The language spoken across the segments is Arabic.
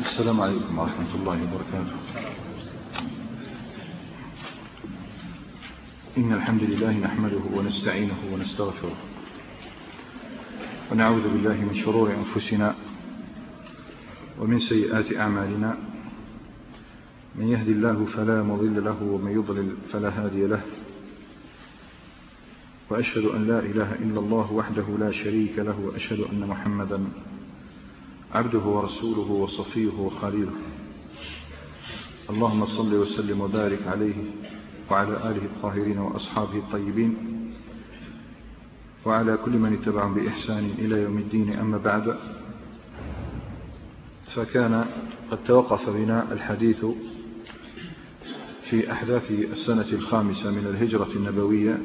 السلام عليكم ورحمة الله وبركاته. إن الحمد لله نحمده ونستعينه ونستغفره ونعوذ بالله من شرور أنفسنا ومن سيئات أعمالنا، من يهدي الله فلا مضل له ومن يضلل فلا هادي له، وأشهد أن لا إله إلا الله وحده لا شريك له، وأشهد أن محمدا عبده ورسوله وصفيه وخليله. اللهم صل وسلم وبارك عليه وعلى آله الطاهرين وأصحابه الطيبين وعلى كل من اتبعهم بإحسان إلى يوم الدين. أما بعد، فكان قد توقف بنا الحديث في أحداث السنة الخامسة من الهجرة النبوية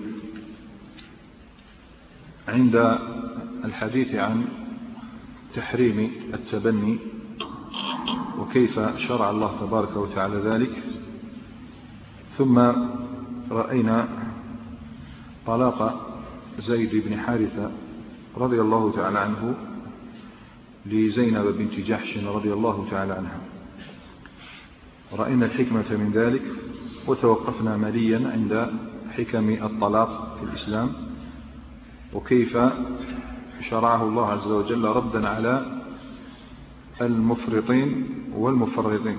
عند الحديث عن تحريم التبني وكيف شرع الله تبارك وتعالى ذلك، ثم رأينا طلاق زيد بن حارثة رضي الله تعالى عنه لزينب بنت جحش رضي الله تعالى عنها، رأينا الحكمة من ذلك، وتوقفنا مليا عند حكم الطلاق في الإسلام وكيف شرعه الله عز وجل ردا على المفرطين والمفرطين.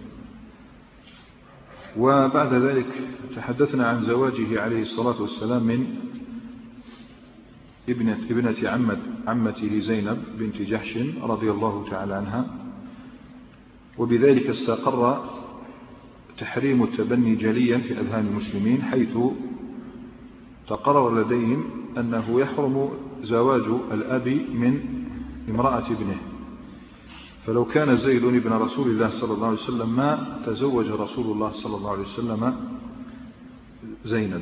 وبعد ذلك تحدثنا عن زواجه عليه الصلاة والسلام من ابنة عمته زينب بنت جحش رضي الله تعالى عنها، وبذلك استقر تحريم التبني جليا في أذهان المسلمين، حيث تقرر لديهم أنه يحرم زواج الأب من امرأة ابنه. فلو كان زيد ابن رسول الله صلى الله عليه وسلم ما تزوج رسول الله صلى الله عليه وسلم زينب.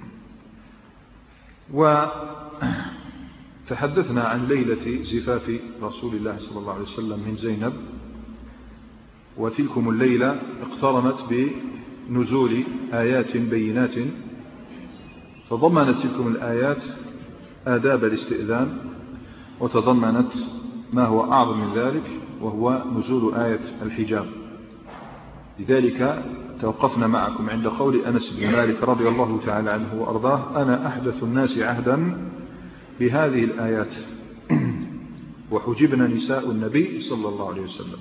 وتحدثنا عن ليلة زفاف رسول الله صلى الله عليه وسلم من زينب، وتلكم الليلة اقترنت بنزول آيات بينات، تضمنت تلكم الآيات آداب الاستئذان، وتضمنت ما هو أعظم من ذلك وهو نزول آية الحجاب. لذلك توقفنا معكم عند قول أنس بن مالك رضي الله تعالى عنه وأرضاه: أنا أحدث الناس عهدا بهذه الآيات وحجبنا نساء النبي صلى الله عليه وسلم.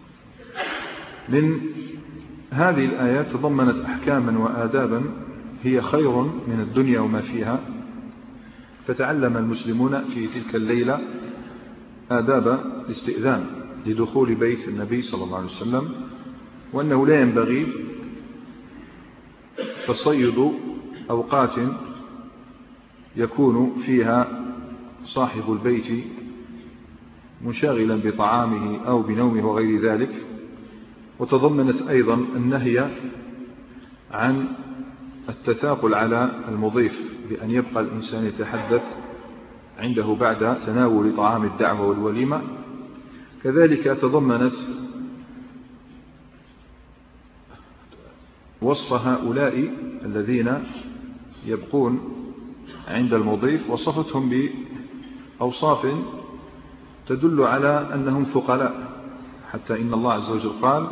من هذه الآيات تضمنت أحكاما وآدابا هي خير من الدنيا وما فيها، فتعلم المسلمون في تلك الليلة آداب الاستئذان لدخول بيت النبي صلى الله عليه وسلم، وأنه لا ينبغي تصيد أوقات يكون فيها صاحب البيت منشغلا بطعامه أو بنومه وغير ذلك. وتضمنت أيضا النهي عن التثاقل على المضيف بأن يبقى الإنسان يتحدث عنده بعد تناول طعام الدعوة والوليمة. كذلك تضمنت وصف هؤلاء الذين يبقون عند المضيف، وصفتهم بأوصاف تدل على أنهم ثقلاء، حتى إن الله عز وجل قال: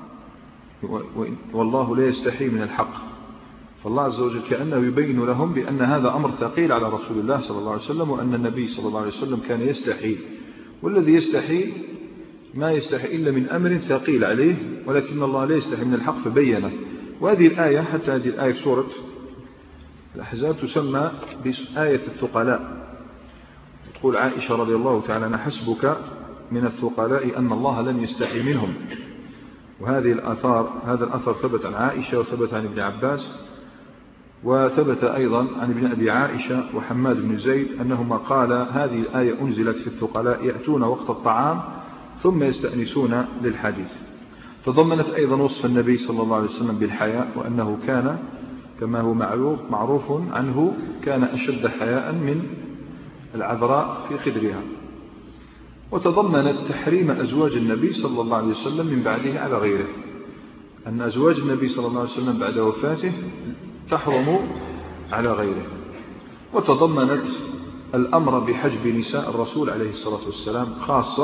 والله لا يستحي من الحق. فالله عز وجل كأنه يبين لهم بأن هذا أمر ثقيل على رسول الله صلى الله عليه وسلم، وأن النبي صلى الله عليه وسلم كان يستحي، والذي يستحي ما يستحي إلا من أمر ثقيل عليه، ولكن الله لا يستحي من الحق فبينه. وهذه الآية، حتى هذه الآية في سورة الأحزاب، تسمى بآية الثقلاء. تقول عائشة رضي الله تعالى عنها: حسبك من الثقلاء أن الله لم يستحي منهم. وهذه هذا الأثر ثبت عن عائشة وثبت عن ابن عباس، وثبت أيضا عن ابن أبي عائشة وحماد بن زيد أنهما قال: هذه الآية أنزلت في الثقلاء يأتون وقت الطعام ثم يستأنسون للحديث. تضمنت أيضا وصف النبي صلى الله عليه وسلم بالحياء، وأنه كان كما هو معروف عنه كان أشد حياء من العذراء في خدرها. وتضمنت تحريم أزواج النبي صلى الله عليه وسلم من بعده على غيره، أن أزواج النبي صلى الله عليه وسلم بعد وفاته تحرم على غيره. وتضمنت الأمر بحجب نساء الرسول عليه الصلاة والسلام خاصة،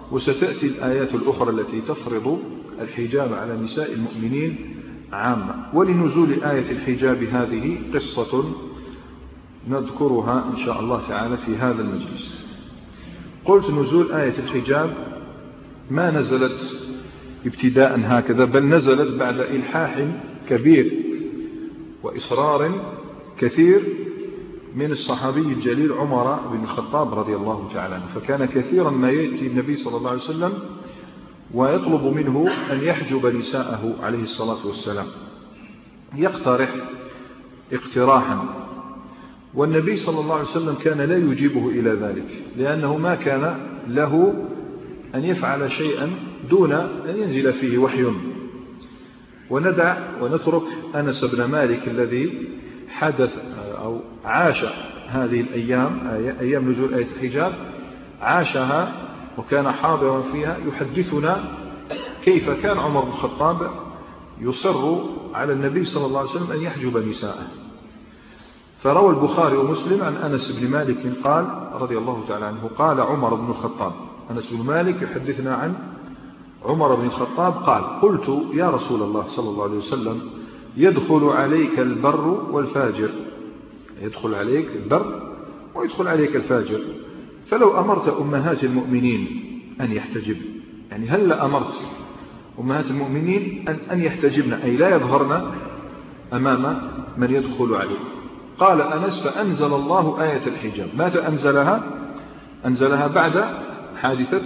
وستأتي الآيات الأخرى التي تفرض الحجاب على نساء المؤمنين عامة. ولنزول آية الحجاب هذه قصة نذكرها إن شاء الله تعالى في هذا المجلس. قلت نزول آية الحجاب ما نزلت ابتداء هكذا، بل نزلت بعد إلحاح كبير وإصرار كثير من الصحابي الجليل عمر بن الخطاب رضي الله تعالى عنه. فكان كثيرا ما يأتي النبي صلى الله عليه وسلم ويطلب منه أن يحجب نساءه عليه الصلاة والسلام، يقترح اقتراحا، والنبي صلى الله عليه وسلم كان لا يجيبه إلى ذلك، لأنه ما كان له أن يفعل شيئا دون أن ينزل فيه وحي. وندع ونترك أنس بن مالك الذي حدث أو عاش هذه الأيام، أيام نزول آية الحجاب، عاشها وكان حاضرا فيها، يحدثنا كيف كان عمر بن الخطاب يصر على النبي صلى الله عليه وسلم أن يحجب نساءه. فروى البخاري ومسلم عن أنس بن مالك قال رضي الله تعالى عنه قال عمر بن الخطاب، أنس بن مالك يحدثنا عن عمر بن الخطاب قال: قلت يا رسول الله صلى الله عليه وسلم يدخل عليك البر والفاجر، يدخل عليك البر ويدخل عليك الفاجر، فلو أمرت أمهات المؤمنين أن يحتجبن، يعني هل أمرت أمهات المؤمنين أن يحتجبن، أي لا يظهرن أمام من يدخل عليه. قال أنس: فأنزل الله آية الحجاب. متى أنزلها؟ أنزلها بعد حادثة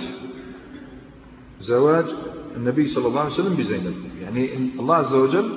زواج النبي صلى الله عليه وسلم بزينب، يعني الله عز وجل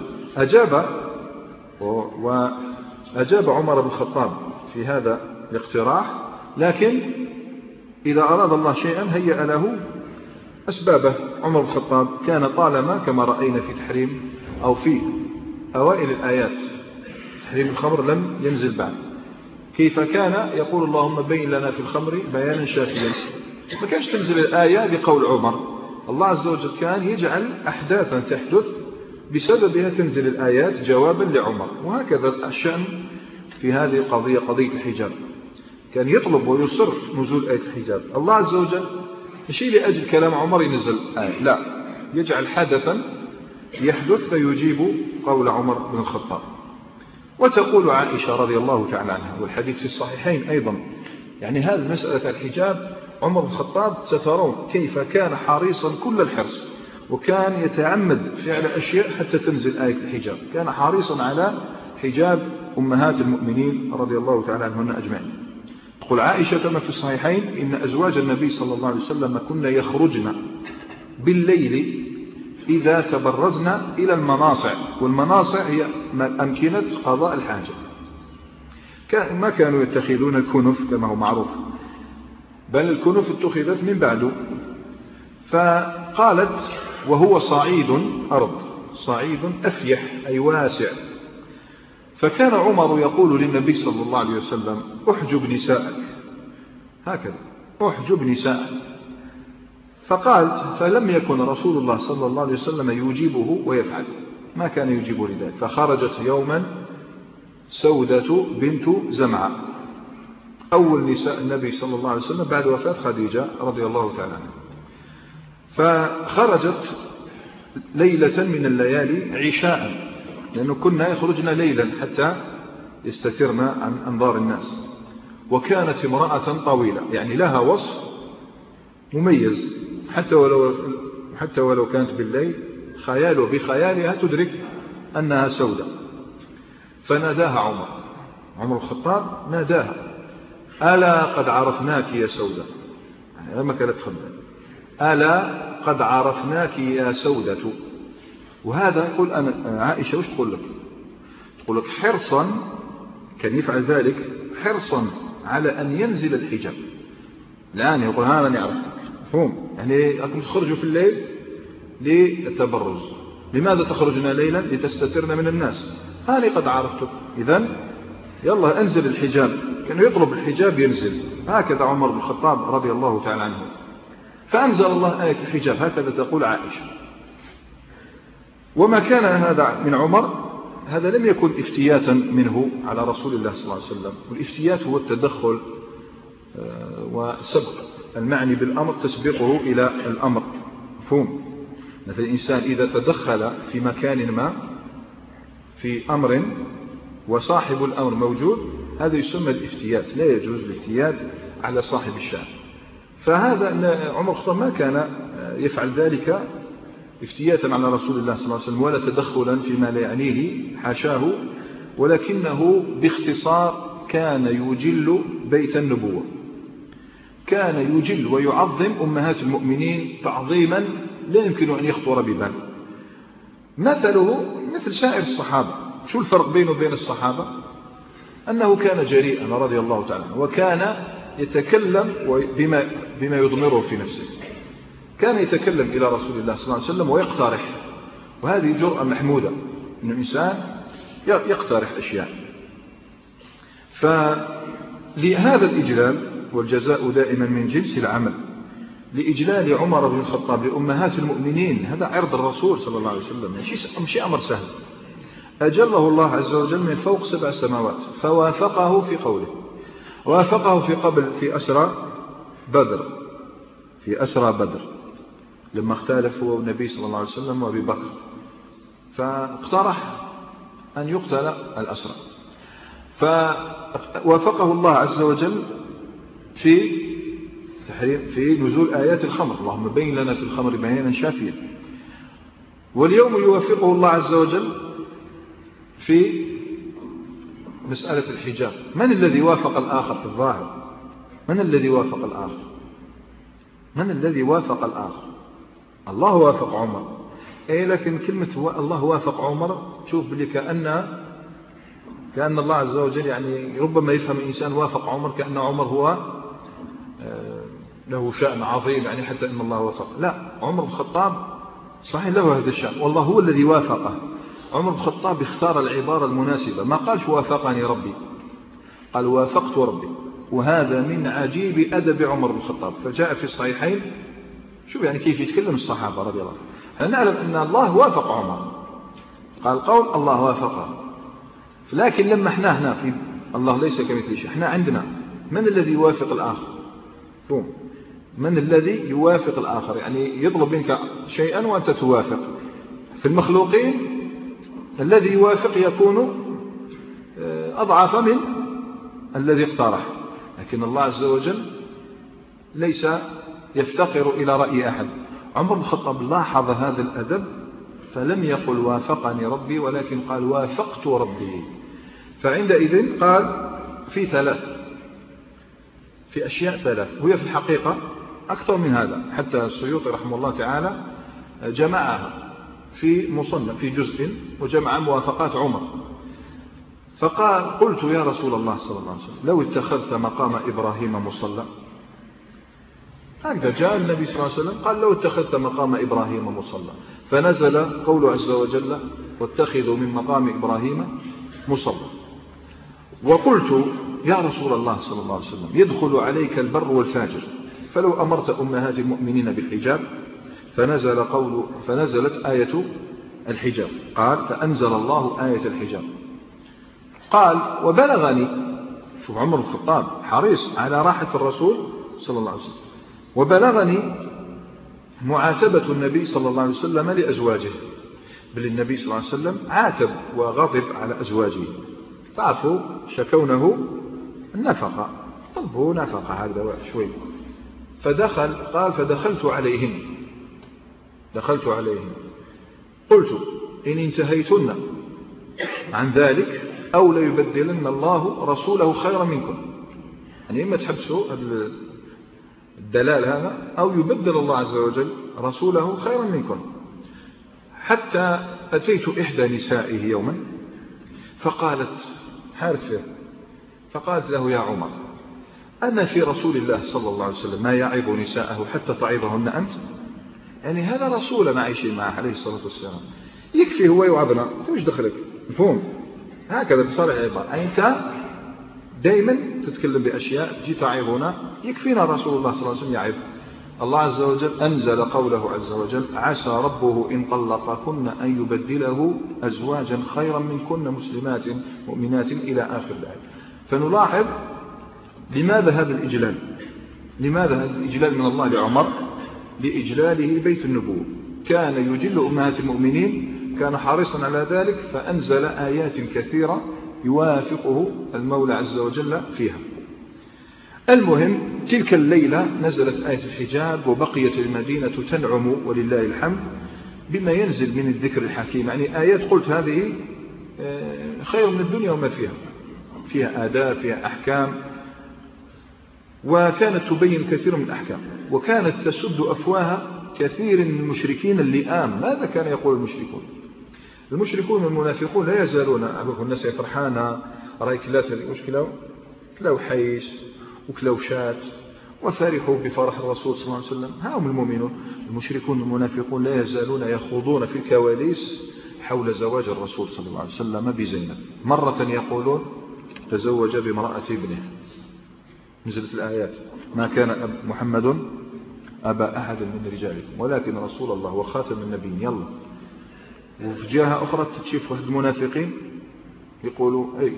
أجاب عمر بن الخطاب في هذا الاقتراح، لكن إذا أراد الله شيئا هيأ له أسبابه. عمر بن الخطاب كان طالما كما رأينا في تحريم أو في أوائل الآيات تحريم الخمر لم ينزل بعد، كيف كان يقول اللهم بين لنا في الخمر بيانا شافيا، ما كانش تنزل الآية بقول عمر. الله عز وجل كان يجعل أحداثا تحدث بسببها تنزل الآيات جوابا لعمر. وهكذا الشأن في هذه القضية، قضية الحجاب، كان يطلب ويصر نزول آية الحجاب. الله عز وجل مش لأجل كلام عمر ينزل آية، لا، يجعل حدثا يحدث فيجيب قول عمر بن الخطاب. وتقول عائشة رضي الله تعالى عنها، والحديث في الصحيحين أيضا، يعني هذه مسألة الحجاب عمر بن الخطاب سترون كيف كان حريصا كل الحرص، وكان يتعمد فعل أشياء حتى تنزل آية الحجاب، كان حريصا على حجاب أمهات المؤمنين رضي الله تعالى عنهن أجمعين. تقول عائشة كما في الصحيحين: إن أزواج النبي صلى الله عليه وسلم كنا يخرجن بالليل إذا تبرزن إلى المناصع، والمناصع هي أمكنة قضاء الحاجة، ما كانوا يتخذون الكنف كما هو معروف، بل الكنف اتخذت من بعده. فقالت: وهو صعيد أرض، صعيد أفيح أي واسع. فكان عمر يقول للنبي صلى الله عليه وسلم: احجب نساءك، هكذا احجب نساءك. فقال: فلم يكن رسول الله صلى الله عليه وسلم يجيبه ويفعل، ما كان يجيبه لذلك. فخرجت يوما سودة بنت زمعة، أول نساء النبي صلى الله عليه وسلم بعد وفاة خديجة رضي الله تعالى عنها. فخرجت ليلة من الليالي عشاء، لأنه كنا يخرجن ليلا حتى يستترن عن أنظار الناس. وكانت امرأة طويلة، يعني لها وصف مميز، حتى ولو كانت بالليل بخيالها تدرك أنها سودة. فناداها عمر الخطاب ناداها: ألا قد عرفناك يا سودة، يعني لما كانت تخبر: ألا قد عرفناك يا سودة. وهذا يقول أنا عائشة وش تقول لك؟ تقول لك حرصا، كان يفعل ذلك حرصا على أن ينزل الحجاب. الآن يقول: ها أنا عرفتك، مفهوم، يعني أنكم تخرجوا في الليل للتبرز. لماذا تخرجنا ليلا؟ لتستترن من الناس. أنا قد عرفتك، إذن يلا أنزل الحجاب. كان يطلب الحجاب ينزل. هكذا عمر بن الخطاب رضي الله تعالى عنه. فأنزل الله آية الحجاب، هكذا تقول عائشة. وما كان هذا من عمر، هذا لم يكن افتياتا منه على رسول الله صلى الله عليه وسلم، والافتيات هو التدخل وسبق المعني بالأمر تسبقه إلى الأمر. مفهوم؟ مثل الإنسان إذا تدخل في مكان ما في أمر وصاحب الأمر موجود، هذا يسمى الافتيات، لا يجوز الافتيات على صاحب الشأن. فهذا عمر الخطاب ما كان يفعل ذلك افتياتا على رسول الله صلى الله عليه وسلم ولا تدخلا فيما لا يعنيه، حاشاه، ولكنه باختصار كان يجل بيت النبوة، كان يجل ويعظم أمهات المؤمنين تعظيما لا يمكن أن يخطر ببال. مثله مثل سائر الصحابة. شو الفرق بينه وبين الصحابة؟ أنه كان جريئا رضي الله تعالى، وكان يتكلم بما يضمره في نفسه. كان يتكلم إلى رسول الله صلى الله عليه وسلم ويقترح، وهذه جرأة محمودة أن الإنسان يقترح أشياء. فلهذا الإجلال، والجزاء دائما من جنس العمل، لإجلال عمر بن الخطاب لأمهات المؤمنين، هذا عرض الرسول صلى الله عليه وسلم، مش أمر سهل. أجله الله عز وجل من فوق 7 سماوات، فوافقه في قوله، وافقه في أسرى بدر لما اختلف هو النبي صلى الله عليه وسلم وأبي بكر، فاقترح أن يقتل الأسرى، فوافقه الله عز وجل في نزول آيات الخمر، اللهم بين لنا في الخمر بيانا شافيا. واليوم يوافقه الله عز وجل في مسألة الحجاب. من الذي وافق الآخر في الظاهر؟ من الذي وافق الآخر؟ الله وافق عمر، لكن كلمة الله وافق عمر، شوف بلي كأن الله عز وجل يعني ربما يفهم الإنسان وافق عمر كأن عمر هو له شأن عظيم، يعني حتى إن الله وافق. لا، عمر بن الخطاب صحيح له هذا الشأن، والله هو الذي وافقه. عمر بن الخطاب اختار العبارة المناسبة، ما قالش وافقني ربي، قال وافقت ربي، وهذا من عجيب أدب عمر بن الخطاب. فجاء في الصحيحين، شوف يعني كيف يتكلم الصحابة رضي الله عنهم. نعلم أن الله وافق عمر، قال قول الله وافقه، لكن لما احنا هنا في الله ليس كمثله شيء، احنا عندنا من الذي يوافق الآخر؟ فهم؟ من الذي يوافق الآخر؟ يعني يطلب منك شيئا وأنت توافق. في المخلوقين الذي يوافق يكون أضعف من الذي اقترح، لكن الله عز وجل ليس يفتقر إلى رأي أحد. عمر بن الخطاب لاحظ هذا الأدب، فلم يقل وافقني ربي، ولكن قال وافقت ربي. فعندئذ قال في أشياء 3، وهي في الحقيقة أكثر من هذا، حتى السيوطي رحمه الله تعالى جمعها في مصنف في جزء، وجمع موافقات عمر. فقال قلت يا رسول الله صلى الله عليه وسلم لو اتخذت مقام إبراهيم مصلى، هكذا جاء النبي صلى الله عليه وسلم قال لو اتخذت مقام إبراهيم مصلى، فنزل قوله عز وجل واتخذوا من مقام إبراهيم مصلى. وقلت يا رسول الله صلى الله عليه وسلم يدخل عليك البر والفاجر، فلو أمرت أمهات المؤمنين بالحجاب، فنزلت آية الحجاب، قال فأنزل الله آية الحجاب. قال وبلغني، شوف عمر بن الخطاب حريص على راحة الرسول صلى الله عليه وسلم، وبلغني معاتبة النبي صلى الله عليه وسلم لأزواجه، بل النبي صلى الله عليه وسلم عاتب وغضب على أزواجه، تعرفوا شكونه النفقة، طلبوا نفقة هذا شوي. قال فدخلت عليهم قلت إن انتهيتن عن ذلك أو ليبدلن الله رسوله خيرا منكم، يعني إما تحبسوا الدلال هذا أو يبدل الله عز وجل رسوله خيرا منكم. حتى أتيت إحدى نسائه يوما فقالت له يا عمر أما في رسول الله صلى الله عليه وسلم ما يعظ نساءه حتى تعظهن أنت؟ يعني هذا رسولنا عايشين معه عليه الصلاة والسلام، يكفي هو يوعظنا، أنت مش دخلك. مفهوم؟ هكذا بصالح العبارة، يعني أنت دائما تتكلم بأشياء تجي تعظنا، يكفينا رسول الله صلى الله عليه وسلم يعظ. الله عز وجل أنزل قوله عز وجل عسى ربه إن طلقكن أن يبدله أزواجا خيرا منكن مسلمات مؤمنات إلى آخر الآية. فنلاحظ لماذا هذا الإجلال؟ لماذا هذا الإجلال من الله لعمر؟ لإجلاله بيت النبوة، كان يجل أمهات المؤمنين، كان حريصا على ذلك، فأنزل آيات كثيرة يوافقه المولى عز وجل فيها. المهم تلك الليلة نزلت آية الحجاب، وبقيت المدينة تنعم ولله الحمد بما ينزل من الذكر الحكيم. يعني آيات قلت هذه خير من الدنيا وما فيها، فيها آداب، فيها أحكام، وكانت تبين كثير من الأحكام، وكانت تسد أفواه كثير من المشركين اللئام. ماذا كان يقول المشركون؟ المشركون والمنافقون لا يزالون، الناس فرحانة راي كلات هذه مشكلة، كلاو حيش وكلاو شات، وفرحوا بفرح الرسول صلى الله عليه وسلم. هاهم المؤمنون. المشركون والمنافقون لا يزالون يخوضون في الكواليس حول زواج الرسول صلى الله عليه وسلم بزينب. مرة يقولون تزوج بامرأة ابنه، نزلت الآيات: ما كان محمد أبا أحد من رجالكم ولكن رسول الله وخاتم النبيين. يلا. وفي جهة أخرى تشوف واحد المنافقين يقولوا أي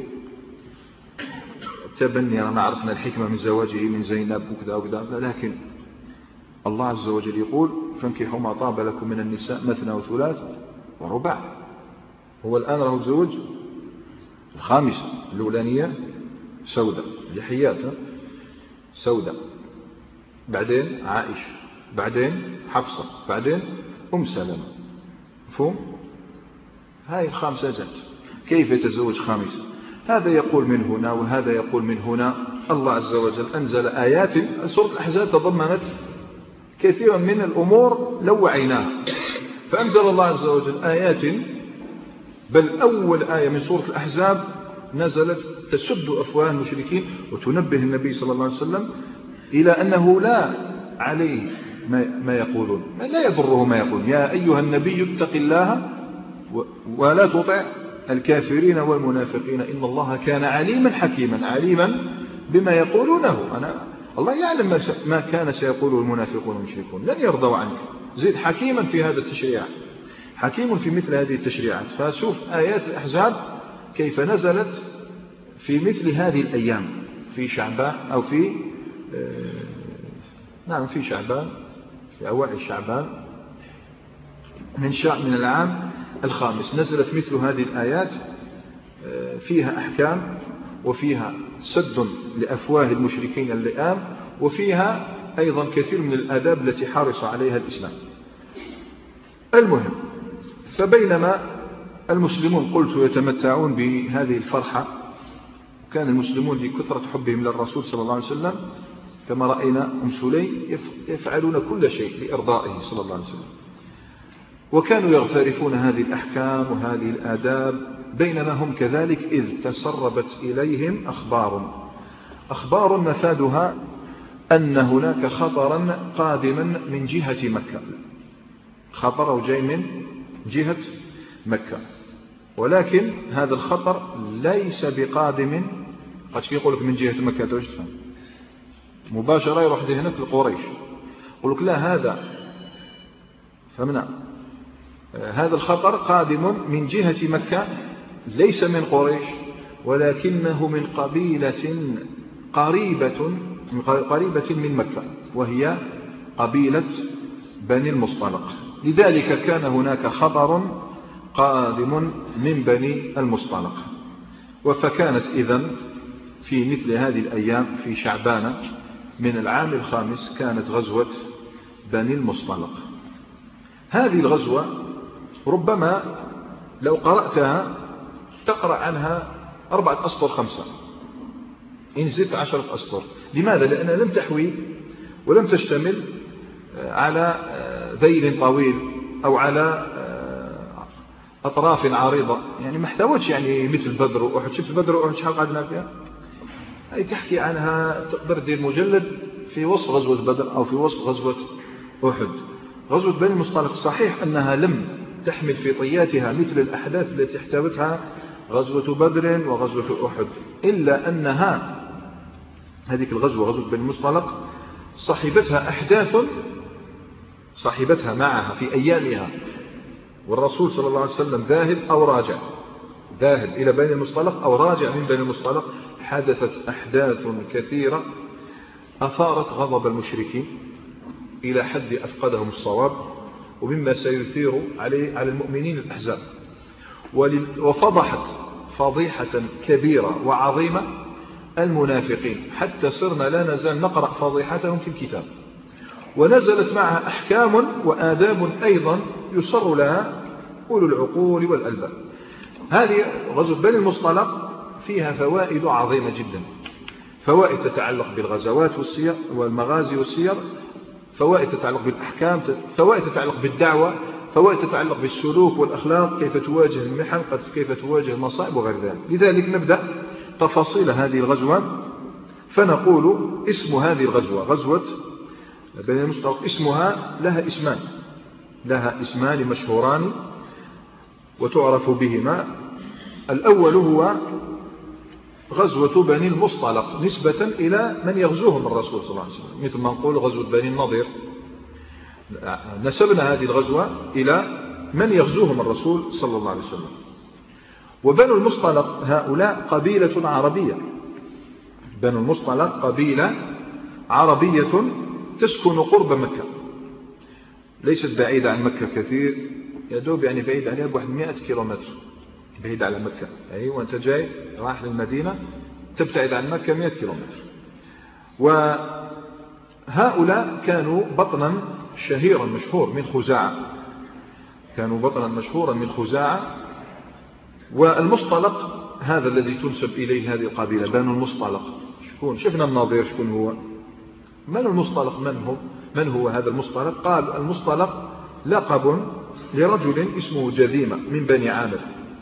تبني، أنا عرفنا الحكمة من زواجه من زينب وكذا وكذا، لكن الله عز وجل يقول: فانكحوا ما طاب لكم من النساء مثنى وثلاث ورباع. هو الآن له زوج الخامسة، الأولانية سودة لحيات سودة، بعدين عائشة، بعدين حفصة، بعدين سلمة. مفهوم؟ هاي الخامسة جت. كيف يتزوج خامسة؟ هذا يقول من هنا وهذا يقول من هنا. الله عز وجل أنزل آيات. سورة الأحزاب تضمنت كثيرا من الأمور لو وعيناها، فأنزل الله عز وجل آيات، بل أول آية من سورة الأحزاب نزلت تسد أفواه المشركين وتنبه النبي صلى الله عليه وسلم إلى أنه لا عليه ما يقولون، لا يضره ما يقولون. يا أيها النبي اتق الله ولا تطع الكافرين والمنافقين إن الله كان عليما حكيما. عليما بما يقولونه. الله يعلم ما كان سيقوله المنافقون والمشركون، لن يرضوا عنك. زيد حكيما في هذا التشريع، حكيم في مثل هذه التشريعات. فشوف آيات الأحزاب كيف نزلت في مثل هذه الأيام، في شعبان أو في في شعبان، في أوائل شعبان من العام الخامس نزلت مثل هذه الآيات، فيها أحكام وفيها سد لأفواه المشركين اللئام، وفيها أيضا كثير من الآداب التي حرص عليها الإسلام. المهم، فبينما المسلمون قلت يتمتعون بهذه الفرحة، كان المسلمون لكثرة حبهم للرسول صلى الله عليه وسلم كما رأينا سليم يفعلون كل شيء لإرضائه صلى الله عليه وسلم، وكانوا يغترفون هذه الأحكام وهذه الآداب، بينما هم كذلك إذ تسربت إليهم أخبار مفادها أن هناك خطرا قادما من جهة مكة. خطر جاي من جهة مكة، ولكن هذا الخطر ليس بقادم. قد يقول لك من جهة مكة، توجد فهم مباشرة يروح هناك لقريش، يقول لك لا، هذا فهمنا، هذا الخطر قادم من جهة مكة، ليس من قريش، ولكنه من قبيلة قريبة من مكة، وهي قبيلة بني المصطلق. لذلك كان هناك خطر قادم من بني المصطلق. فكانت إذن في مثل هذه الأيام في شعبان من العام الخامس كانت غزوة بني المصطلق. هذه الغزوة ربما لو قرأتها تقرأ عنها 4 أسطر 5 إن زدت 10 أسطر. لماذا؟ لأنها لم تحوي ولم تشتمل على ذيل طويل أو على أطراف عريضة، يعني ما احتوتش يعني مثل بدر وأحد. شفت بدر وأحد شحال قعدنا فيها؟ أي تحكي عنها تقدر دير مجلد في وصف غزوة بدر أو في وصف غزوة أحد. غزوة بني المصطلق صحيح أنها لم تحمل في طياتها مثل الأحداث التي احتوتها غزوة بدر وغزوة أحد، إلا أنها هذه الغزوة غزوة بني المصطلق صاحبتها أحداث صاحبتها معها في أيامها، والرسول صلى الله عليه وسلم ذاهب أو راجع، ذاهب إلى بني المصطلق أو راجع من بني المصطلق. حدثت أحداث كثيرة أثارت غضب المشركين إلى حد أفقدهم الصواب، ومما سيثير على المؤمنين الأحزاب، وفضحت فضيحة كبيرة وعظيمة المنافقين، حتى صرنا لا نزال نقرأ فضيحتهم في الكتاب، ونزلت معها أحكام وآداب أيضا يصر لها أولو العقول والألباب. هذه غزوة بني المصطلق فيها فوائد عظيمة جدا، فوائد تتعلق بالغزوات والسير والمغازي والسير، فوائد تتعلق بالأحكام، فوائد تتعلق بالدعوة، فوائد تتعلق بالسلوك والأخلاق، كيف تواجه المحن، كيف تواجه المصائب وغير ذلك. لذلك نبدأ تفاصيل هذه الغزوة، فنقول اسم هذه الغزوة غزوة بني المصطلق، اسمها لها اسمان مشهوران وتعرف بهما. الأول هو غزوة بني المصطلق نسبة إلى من يغزوهم الرسول صلى الله عليه وسلم، مثل ما نقول غزوة بني النضير، نسبنا هذه الغزوة إلى من يغزوهم الرسول صلى الله عليه وسلم. وبنو المصطلق هؤلاء قبيلة عربية، بنو المصطلق قبيلة عربية تسكن قرب مكة، ليست بعيدة عن مكة كثير، يدوب يعني بعيد عليها بواحد 100 كيلومتر، بعيد على مكة، أي وأنت جاي راح للمدينة تبتعد عن مكة 100 كيلومتر. وهؤلاء كانوا بطنا شهيرا مشهور من خزاعة، كانوا بطنا مشهورا من خزاعة. والمصطلق هذا الذي تنسب إليه هذه القبيلة بنو المصطلق، شكون؟ شفنا النظير شكون هو؟ من المصطلق؟ من هو هذا المصطلق؟ قال المصطلق لقب لرجل اسمه جذيمة من بني عامر،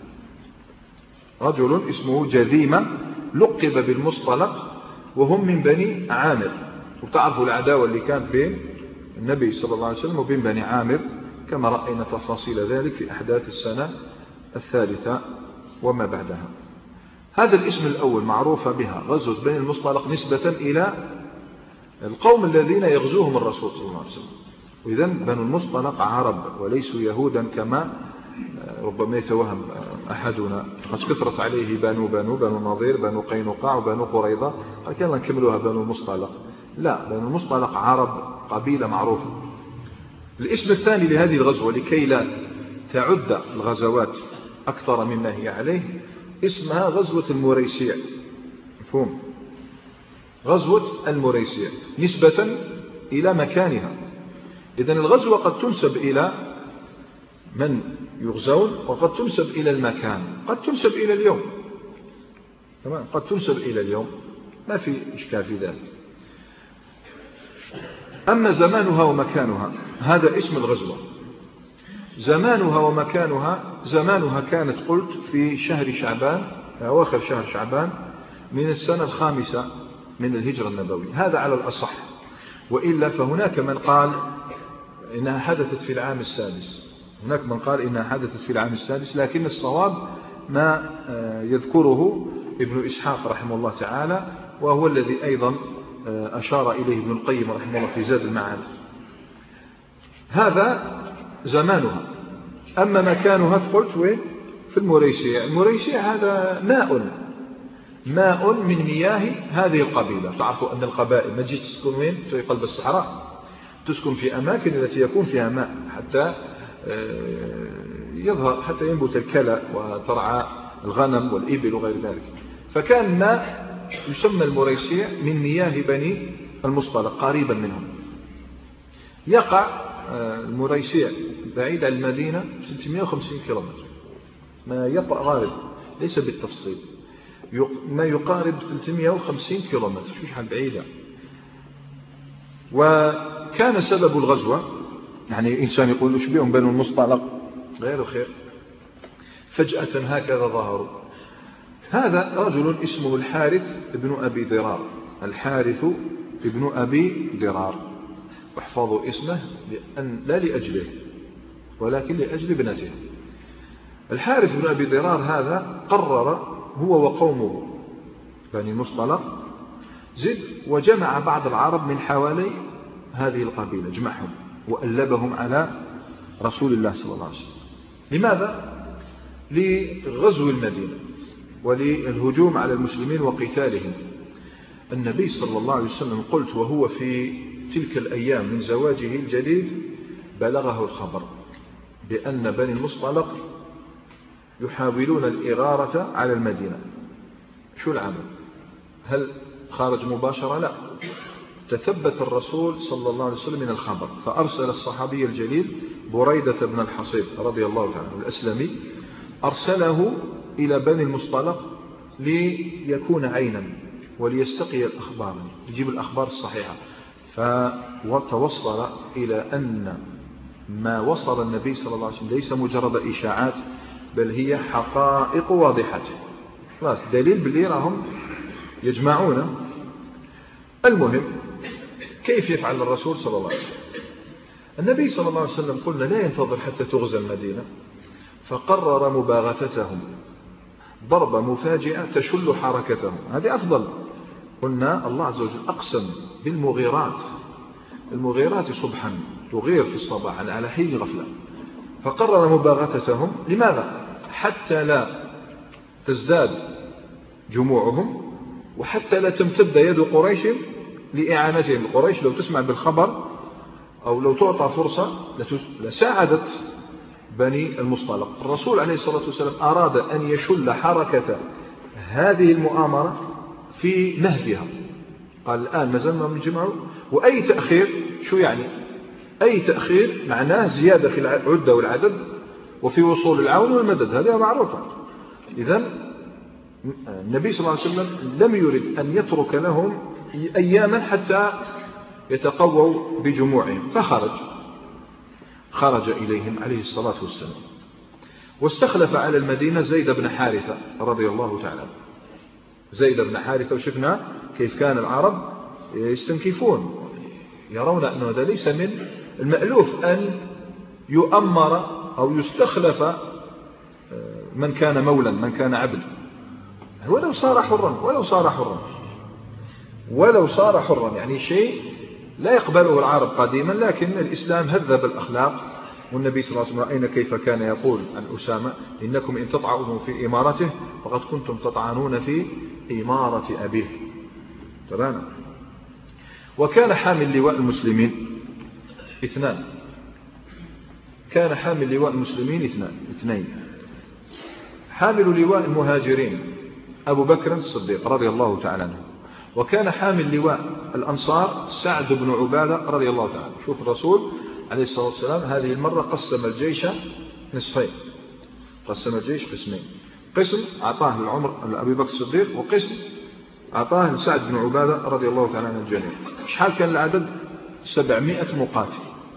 رجل اسمه جذيمة لقب بالمصطلق وهم من بني عامر. وتعرفوا العداوة اللي كانت بين النبي صلى الله عليه وسلم وبين بني عامر، كما رأينا تفاصيل ذلك في أحداث السنة الثالثة وما بعدها. هذا الاسم الأول معروفة بها غزوة بني المصطلق نسبة إلى القوم الذين يغزوهم الرسول صلى الله عليه وسلم. وإذن بنو المصطلق عرب وليسوا يهودا كما ربما يتوهم أحدنا، قد كثرت عليه بنو النضير، بنو قينقاع وبنو قريظة، قال يلا نكملوها بنو المصطلق. لا، بنو المصطلق عرب، قبيلة معروفة. الاسم الثاني لهذه الغزوة لكي لا تعد الغزوات أكثر مما هي عليه، اسمها غزوة المريسيع، مفهوم؟ غزوة المريسيع نسبة إلى مكانها. إذن الغزوة قد تنسب إلى من يغزون، وقد تنسب إلى المكان، قد تنسب إلى اليوم، تمام، قد تنسب إلى اليوم، ما في إشكال في ذلك. أما زمانها ومكانها هذا اسم الغزوة. زمانها ومكانها، زمانها كانت قلت في شهر شعبان، أواخر شهر شعبان من السنة 5 من الهجرة النبوية، هذا على الأصح، وإلا فهناك من قال إنها حدثت في العام السادس، هناك من قال إنها حدثت في العام السادس، لكن الصواب ما يذكره ابن إسحاق رحمه الله تعالى، وهو الذي أيضا أشار إليه ابن القيم رحمه الله في زاد المعاد. هذا زمانها. أما مكانها قلت وين؟ في المريسيع. المريسيع هذا ماء من مياه هذه القبيلة. تعرفوا أن القبائل ما تجي تسكن وين؟ في قلب الصحراء، تسكن في أماكن التي يكون فيها ماء حتى يظهر، حتى ينبت الكلى وترعى الغنم والإبل وغير ذلك. فكان ماء يسمى المريسيع من مياه بني المصطلق قريبا منهم. يقع المريسيع بعيد عن المدينة 650 كيلومتر، ما يقارب ليس بالتفصيل، ما يقارب 350 كيلومتر، شو شحال بعيدة. وكان سبب الغزوة، يعني إنسان يقول وش بهم بنو المصطلق غير خير، فجأة هكذا ظهروا. هذا رجل اسمه الحارث ابن أبي ضرار، الحارث ابن أبي ضرار، واحفظوا اسمه لا لأجله ولكن لأجل ابنته. الحارث بن أبي ضرار هذا قرر هو وقومه بني المصطلق زد وجمع بعض العرب من حوالي هذه القبيلة، جمعهم وألبهم على رسول الله صلى الله عليه وسلم. لماذا؟ لغزو المدينة وللهجوم على المسلمين وقتالهم. النبي صلى الله عليه وسلم قلت وهو في تلك الأيام من زواجه الجليل بلغه الخبر بأن بني المصطلق يحاولون الإغارة على المدينة. شو العمل؟ هل خارج مباشرة؟ لا، تثبت الرسول صلى الله عليه وسلم من الخبر، فأرسل الصحابي الجليل بريدة بن الحصيب رضي الله تعالى الأسلمي، أرسله إلى بني المصطلق ليكون عينا وليستقي الأخبار، يجيب الأخبار الصحيحة. فتوصل إلى أن ما وصل النبي صلى الله عليه وسلم ليس مجرد إشاعات، بل هي حقائق واضحة، خلاص دليل باللي راهم يجمعون. المهم كيف يفعل الرسول صلى الله عليه وسلم؟ النبي صلى الله عليه وسلم قلنا لا ينتظر حتى تغزى المدينة، فقرر مباغتتهم ضربة مفاجئة تشل حركتهم. هذه أفضل. قلنا الله عز وجل أقسم بالمغيرات، المغيرات صبحا، تغير في الصباح على حين غفلة. فقرر مباغتتهم. لماذا؟ حتى لا تزداد جموعهم، وحتى لا تمتد يد قريش لإعانتهم. قريش لو تسمع بالخبر أو لو تعطى فرصة لساعدت بني المصطلق. الرسول عليه الصلاة والسلام أراد أن يشل حركة هذه المؤامرة في نهبها. قال الآن نزلنا من جمعه، وأي تأخير شو يعني؟ أي تأخير معناه زيادة في العدة والعدد وفي وصول العون والمدد، هذا معروفة. إذن النبي صلى الله عليه وسلم لم يرد أن يترك لهم أياما حتى يتقووا بجموعهم، خرج إليهم عليه الصلاة والسلام، واستخلف على المدينة زيد بن حارثة رضي الله تعالى. زيد بن حارثة، وشفنا كيف كان العرب يستنكفون، يرون أنه هذا ليس من المألوف أن يؤمر أو يستخلف من كان مولا، من كان عبد، ولو صار حرا يعني شيء لا يقبله العرب قديما. لكن الإسلام هذب الأخلاق، والنبي صلى الله عليه وسلم رأينا كيف كان يقول عن أسامة: إنكم إن تطعنوا في إمارته فقد كنتم تطعنون في إمارة أبيه. تمام. وكان حامل لواء المسلمين اثنان. اثنين. حامل لواء المهاجرين أبو بكر الصديق رضي الله تعالى عنه، وكان حامل لواء الأنصار سعد بن عبادة رضي الله تعالى عنه. شوف الرسول عليه الصلاة والسلام هذه المرة قسم الجيش نصفين، قسم الجيش قسمين. قسم أعطاه لأبي بكر الصديق، وقسم أعطاه لسعد بن عبادة رضي الله تعالى عنه الجميع. شحال كان العدد؟ 700 مقاتل.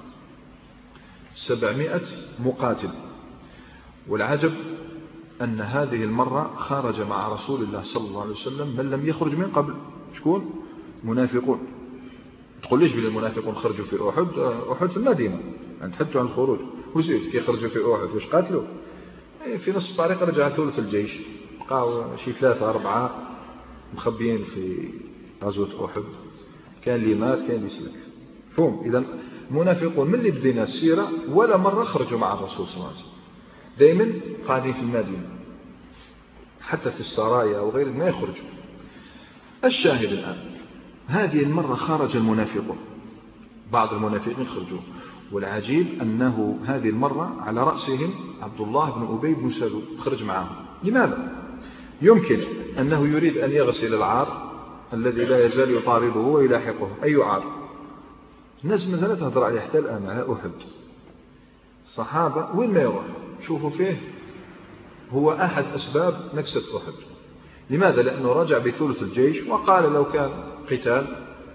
700 مقاتل. والعجب أن هذه المرة خرج مع رسول الله صلى الله عليه وسلم من لم يخرج من قبل. شكون؟ منافقون. تقول ليش بين المنافقون خرجوا في أحد في المدينة، عند حدثوا عن الخروج، وزيد كي خرجوا في أحد واش قاتلوا؟ في نص الطريق رجع ثلث الجيش، بقاو شي 3-4 مخبيين في غزوة أحد. كان اللي مات، كان اللي سلك. فهم. إذا المنافقون من اللي بدينا السيرة ولا مرة خرجوا مع الرسول صلى الله عليه وسلم، دائما قاعدين في المدينة، حتى في السرايا وغيره ما يخرجوا. الشاهد الآن هذه المرة خرج المنافقون، بعض المنافقين خرجوا، والعجيب أنه هذه المرة على رأسهم عبد الله بن أبي بن سلول خرج معهم. لماذا؟ يمكن أنه يريد أن يغسل العار الذي لا يزال يطارده ويلاحقه. أي عار؟ الناس ما زالت تهضر عليه حتى الآن على أحد. الصحابة وين ما يروح شوفوا فيه هو أحد أسباب نكسة أحد. لماذا؟ لأنه رجع بثلث الجيش وقال لو كان قتال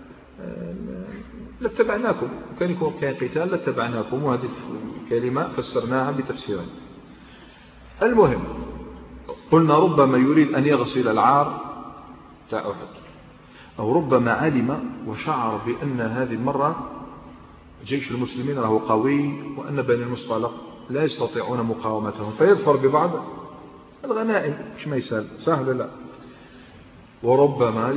لاتبعناكم، وكان يكون كان قتال لاتبعناكم، وهذه الكلمة فسرناها بتفسيرين. المهم قلنا ربما يريد أن يغسل العار تاع أحد، أو ربما علم وشعر بأن هذه المرة جيش المسلمين له قوي، وأن بني المصطلق لا يستطيعون مقاومتهم، فيظفر ببعض الغنائم. مش ما يسال سهل، لا. وربما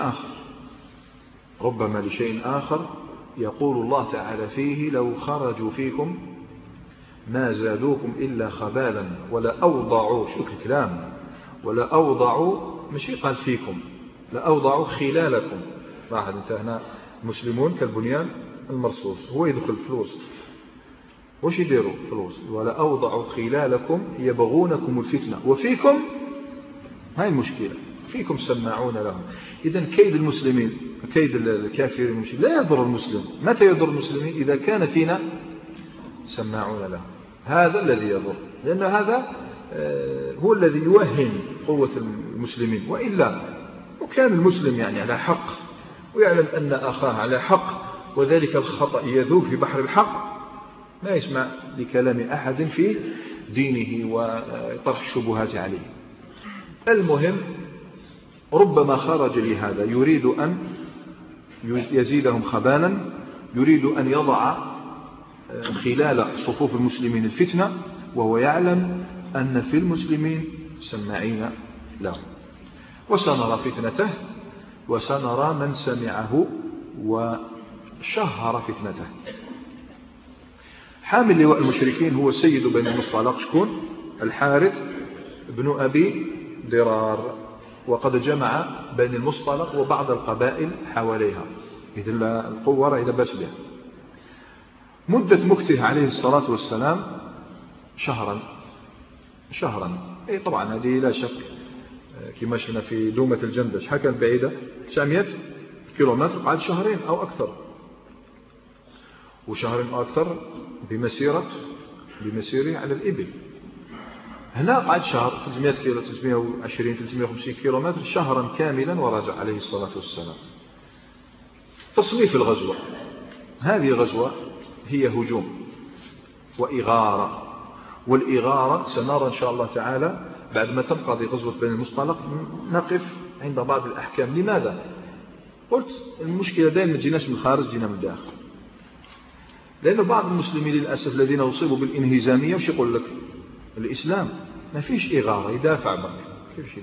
لشيء آخر يقول الله تعالى فيه: لو خرجوا فيكم ما زادوكم إلا خبالا ولا أوضعوا. شو الكلام؟ ولا أوضعوا، مش قال فيكم، لأوضعوا خلالكم. لاحظ أنت هنا المسلمون كالبنيان المرصوص، هو يدخل في الوسط، وش يديروا في الوسط؟ ولا أوضعوا خلالكم يبغونكم الفتنة وفيكم، هاي المشكلة، فيكم سماعون لهم. إذن كيد المسلمين، كيد الكافرين المشركين لا يضر المسلم. متى يضر المسلمين؟ إذا كان فينا سماعون لهم، هذا الذي يضر، لأن هذا هو الذي يوهن قوة المسلمين. وإلا وكان المسلم يعني على حق ويعلم أن أخاه على حق وذلك الخطأ يذوب في بحر الحق، ما يسمع لكلام أحد في دينه وطرح الشبهات عليه. المهم ربما خرج لهذا، يريد أن يزيدهم خبالا، يريد أن يضع خلال صفوف المسلمين الفتنة، وهو يعلم أن في المسلمين سماعين له. وسنرى فتنته وسنرى من سمعه وشهر فتنته. حامل لواء المشركين هو سيد بني المصطلق، شكون؟ الحارث بن أبي ضرار، وقد جمع بني المصطلق وبعض القبائل حواليها، إذن القوة رأي لباس بها. مدة مكته عليه الصلاة والسلام شهرا. أي طبعا هذه لا شك كما شفنا في دومة الجندل، شحال كانت بعيدة؟ 900 كيلومتر، قعد شهرين أو أكثر، وشهرين أو أكثر بمسيره على الإبل. هنا قعد شهر، 300 كيلو، 320 350 كيلومتر، شهرا كاملا ورجع عليه الصلاة والسلام. تصنيف الغزوة، هذه غزوة هي هجوم وإغارة، والإغارة سنرى إن شاء الله تعالى بعد ما تنقضي غزوة بني المصطلق نقف عند بعض الأحكام. لماذا؟ قلت المشكلة دائما ما تجيناش من الخارج، جينا من الداخل، لأن بعض المسلمين للأسف الذين أصيبوا بالإنهزامية وش يقول لك؟ الإسلام ما فيش إغارة، يدافع بك. كيفش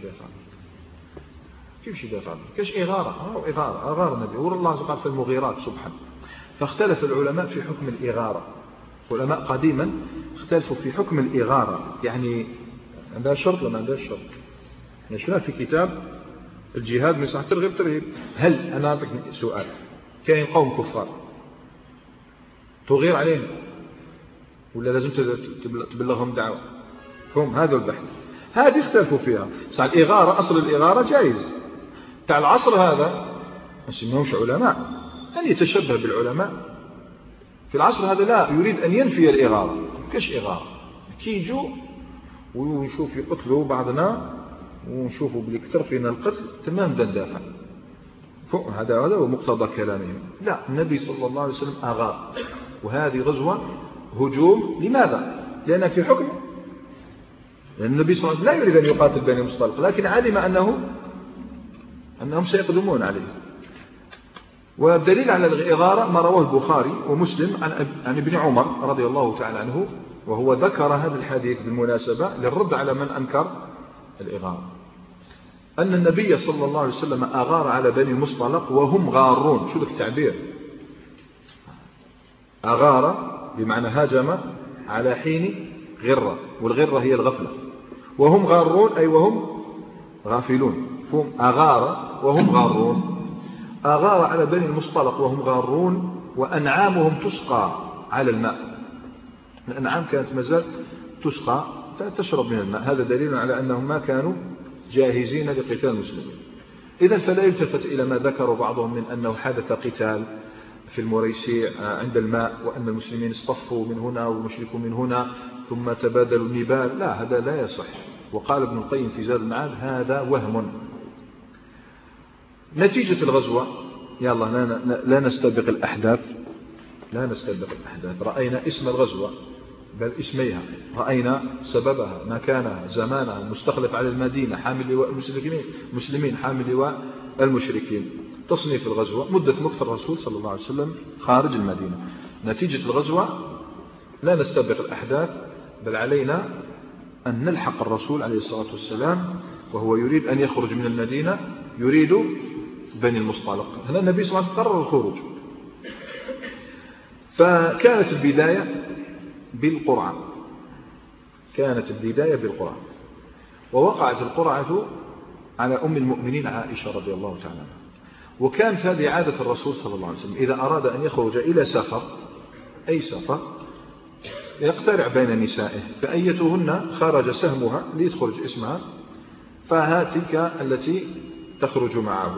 يدافع بك؟ كيش إغارة؟ أغار النبي والله قال في المغيرات سبحانه. فاختلف العلماء في حكم الإغارة. علماء قديما اختلفوا في حكم الإغارة، يعني عندها شرط ولا ما عندها شرط. نشوفها في كتاب الجهاد من صحة ترغيب ترهيب. هل أنا أعطيك سؤال، كاين قوم كفار تغير عليهم ولا لازم تبلغهم دعوة؟ فهم هذا البحث، هذه اختلفوا فيها. صح الإغارة، أصل الإغارة جائز. تاع العصر هذا ما يسمونهمش علماء، أن يتشبه بالعلماء في العصر هذا لا، يريد أن ينفي الإغارة. كاش إغارة؟ كي يجوا ونشوف يقتلوا بعضنا ونشوفوا بلي كثر فينا القتل تمام ندافع، هذا هو مقتضى كلامهم. لا، النبي صلى الله عليه وسلم أغار، وهذه غزوة هجوم. لماذا؟ لأن في حكم، لأن النبي صلى الله عليه وسلم لا يريد أن يقاتل بني المصطلق، لكن علم أنهم سيقدمون عليه. والدليل على الإغارة ما رواه البخاري ومسلم عن ابن عمر رضي الله تعالى عنه، وهو ذكر هذا الحديث بالمناسبة للرد على من أنكر الإغارة، أن النبي صلى الله عليه وسلم أغار على بني المصطلق وهم غارون. شو ذاك التعبير؟ أغار بمعنى هاجم على حين غرة، والغرة هي الغفلة، وهم غارون أي وهم غافلون، فهم أغار وهم غارون. أغار على بني المصطلق وهم غارون وأنعامهم تسقى على الماء. الأنعام كانت مازال تسقى تشرب من الماء، هذا دليل على أنهم ما كانوا جاهزين لقتال المسلمين. إذن فلا يلتفت إلى ما ذكر بعضهم من أنه حدث قتال في المريسيع عند الماء، وأن المسلمين اصطفوا من هنا والمشركون من هنا ثم تبادلوا النبال. لا، هذا لا يصح. وقال ابن القيم في زاد المعاد هذا وهم. نتيجة الغزوة، يلا لا نستبق الأحداث، رأينا اسم الغزوة بل اسميها، رأينا سببها، مكانها، زمانها، المستخلف على المدينة، حامل لواء المسلمين، حامل لواء المشركين. تصنيف الغزوة، مدة مكث الرسول صلى الله عليه وسلم خارج المدينة. نتيجة الغزوة لا نستبق الأحداث، بل علينا أن نلحق الرسول عليه الصلاة والسلام وهو يريد أن يخرج من المدينة، يريد بني المصطلق. هنا النبي صلى الله عليه وسلم قرر الخروج. فكانت البداية بالقرعة، ووقعت القرعة على أم المؤمنين عائشة رضي الله تعالى عنها. وكانت هذه عادة الرسول صلى الله عليه وسلم إذا أراد أن يخرج إلى سفر، أي سفر، يقترع بين نسائه، فأيتهن خرج سهمها ليدخل اسمها فهاتك التي تخرج معه.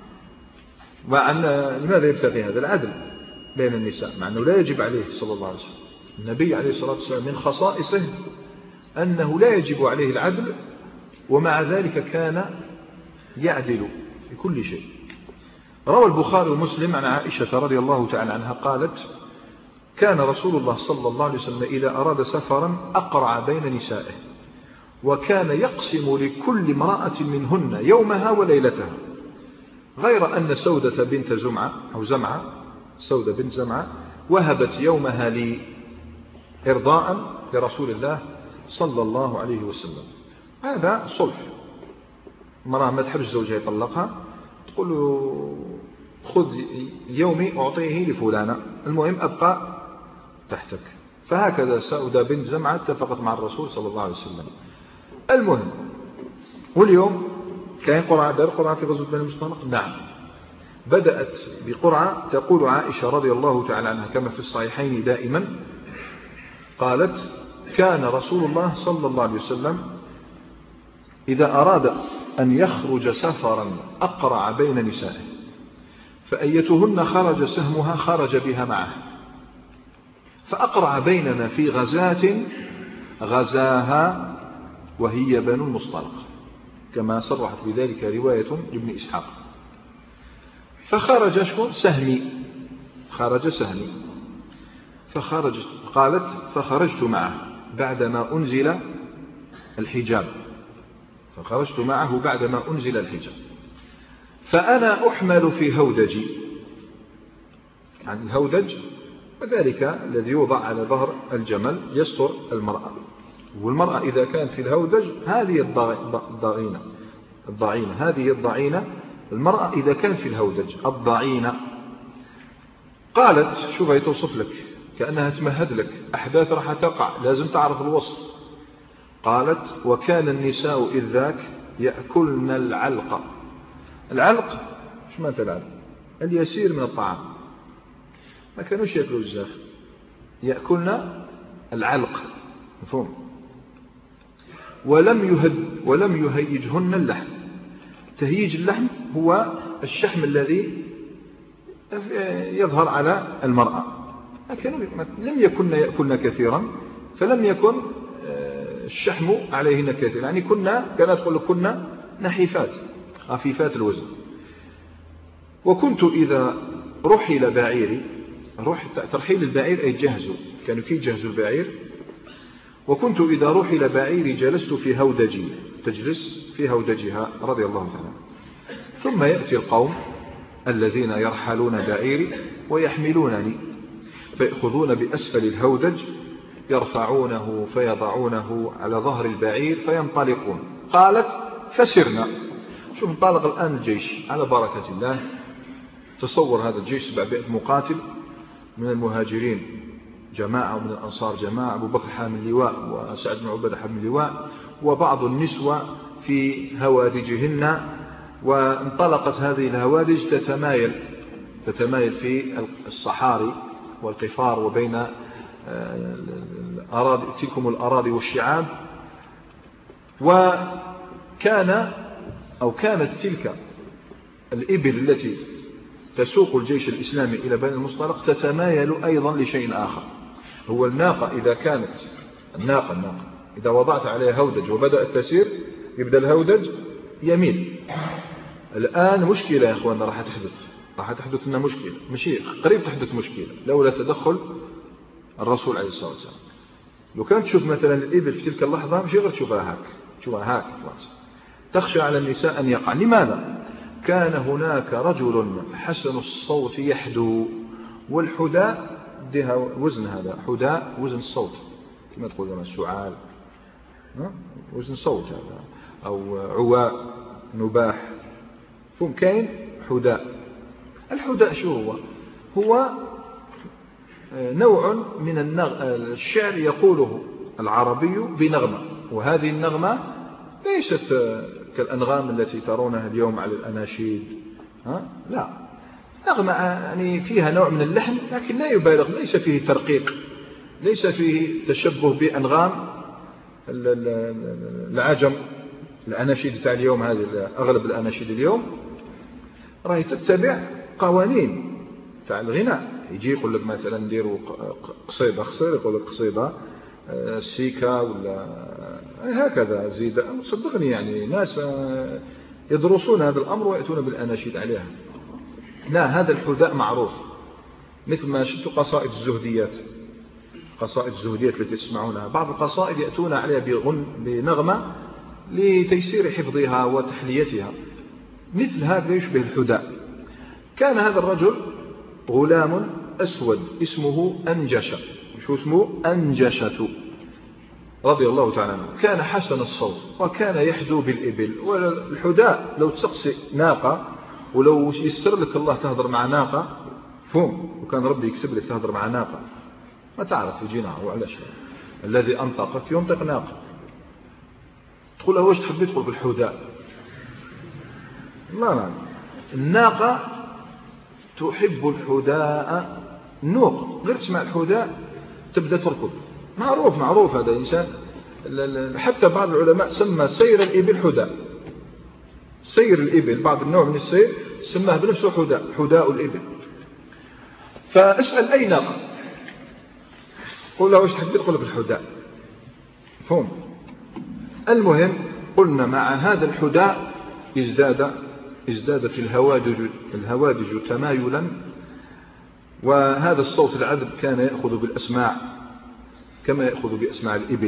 لماذا يبتغي هذا العدل بين النساء، مع أنه لا يجب عليه صلى الله عليه وسلم؟ النبي عليه الصلاة والسلام من خصائصه أنه لا يجب عليه العدل، ومع ذلك كان يعدل في كل شيء. روى البخاري ومسلم عن عائشة رضي الله تعالى عنها قالت: كان رسول الله صلى الله عليه وسلم إذا أراد سفرا أقرع بين نسائه، وكان يقسم لكل امرأة منهن يومها وليلتها، غير أن سودة بنت زمعة أو زمعة، سودة بنت زمعة، وهبت يومها لي إرضاء لرسول الله صلى الله عليه وسلم. هذا صلح، مرأة ما تحب زوجها يطلقها تقول له خذ يومي أعطيه لفلانة، المهم أبقى تحتك. فهكذا سودة بنت زمعة اتفقت مع الرسول صلى الله عليه وسلم. المهم، واليوم كان قرعة في غزوة بني المصطلق؟ نعم، بدأت بقرعة. تقول عائشة رضي الله تعالى عنها كما في الصحيحين دائما، قالت: كان رسول الله صلى الله عليه وسلم إذا أراد أن يخرج سفرا أقرع بين نسائه، فأيتهن خرج سهمها خرج بها معه، فأقرع بيننا في غزاة غزاها وهي بنو المصطلق، كما صرحت بذلك رواية لابن إسحاق. فخرج سهمي، خرج سهمي، قالت: فخرجت معه بعدما أنزل الحجاب، فخرجت معه بعدما أنزل الحجاب، فأنا أحمل في هودجي، يعني الهودج وذلك الذي يوضع على ظهر الجمل يستر المرأة، والمرأة إذا كانت في الهودج هذه الضعينة، هذه الضعينة، المرأة إذا كانت في الهودج الضعينة. قالت: شوف هي توصف لك كأنها تمهد لك أحداث راح تقع، لازم تعرف الوصف. قالت: وكان النساء إذ ذاك يأكلن العلق. العلق شو معنى العلق؟ اليسير من الطعام، ما كانوش يأكلوا الزاف، يأكلن العلق، مفهوم؟ ولم يهيجهن اللحم. تهيج اللحم هو الشحم الذي يظهر على المرأة. لم يكن يأكلن كثيرا، فلم يكن الشحم عليهن كثيرا، يعني كانت تقول كنا نحيفات خفيفات الوزن. وكنت إذا رحل بعيري، ترحيل البعير أي جهزوا، كانوا كي يجهزوا البعير. وكنت إذا رحل بعيري جلست في هودجي، تجلس في هودجها رضي الله تعالى. ثم يأتي القوم الذين يرحلون بعيري ويحملونني، فيأخذون بأسفل الهودج يرفعونه فيضعونه على ظهر البعير فينطلقون. قالت: فسرنا. شوف انطلق الآن الجيش على بركة الله. تصور هذا الجيش 700 مقاتل، من المهاجرين جماعة ومن الأنصار جماعة، أبو بكر حامل اللواء وسعد بن عبادة حامل اللواء، وبعض النسوة في هوادجهن. وانطلقت هذه الهوادج تتمايل في الصحاري والقفار وبين الأراضي، تلكم الأراضي والشعاب. كانت تلك الإبل التي تسوق الجيش الإسلامي إلى بني المصطلق تتمايل أيضا لشيء آخر، هو الناقة. إذا كانت الناقة إذا وضعت عليها هودج وبدأت تسير، يبدأ الهودج يميل. الآن مشكلة يا أخواننا راح تحدث لنا مشكلة، مشي قريب تحدث مشكلة لولا تدخل الرسول عليه الصلاة والسلام. لو كانت تشوف مثلا الإبل في تلك اللحظة مش غير تشوفها هاك تخشى على النساء أن يقع. لماذا؟ كان هناك رجل حسن الصوت يحدو، والحداء ديها وزن، هذا حداء وزن الصوت كما تقول لنا السعال، وزن صوت هذا، أو عواء نباح، فهم كاين حداء. الحداء شو هو نوع من الشعر يقوله العربي بنغمة، وهذه النغمة ليست كالأنغام التي ترونها اليوم على الأناشيد. لا، نغمة يعني فيها نوع من اللحن لكن لا يبالغ، ليس فيه ترقيق، ليس فيه تشبه بأنغام العجم. الأناشيد تاع اليوم هذه، أغلب الأناشيد اليوم راهي تتبع قوانين تاع الغناء. يجي يقول لك مثلا نديروا قصيدة خصير، يقول لك قصيدة السيكا ولا هكذا زيد. صدقني يعني ناس يدرسون هذا الأمر ويأتون بالأناشيد عليها. لا، هذا الحداء معروف، مثل ما شفتوا قصائد الزهديات، قصائد الزهديات التي تسمعونها، بعض القصائد يأتون عليها بنغمة لتيسير حفظها وتحليتها، مثل هذا يشبه الحداء. كان هذا الرجل غلام أسود اسمه أنجشة. شو اسمه؟ أنجشة رضي الله تعالى عنه. كان حسن الصوت وكان يحدو بالإبل. والحداء لو تسقسي ناقة، ولو يسر لك الله تهضر مع ناقة، فهم، وكان ربي يكتب لك تهضر مع ناقة، ما تعرف يجي ناقة وعلاش الذي أنطقك ينطق ناقة. تقول له واش تحبي؟ تقول بالحداء. لا، الناقة تحب الحداء، النوق غير تسمع الحداء تبدأ تركض. معروف هذا الإنسان. حتى بعض العلماء سمى سير الإبل حداء. سير الإبل، بعض النوع من السير سماه بنفسه حداء الإبل. فاسأل أي ناقة، قل له واش تحبي؟ تقول بالحداء. فهم. المهم، قلنا مع هذا الحداء ازدادت الهوادج تمايلا، وهذا الصوت العذب كان يأخذ بالأسماع كما يأخذ بأسماع الإبل.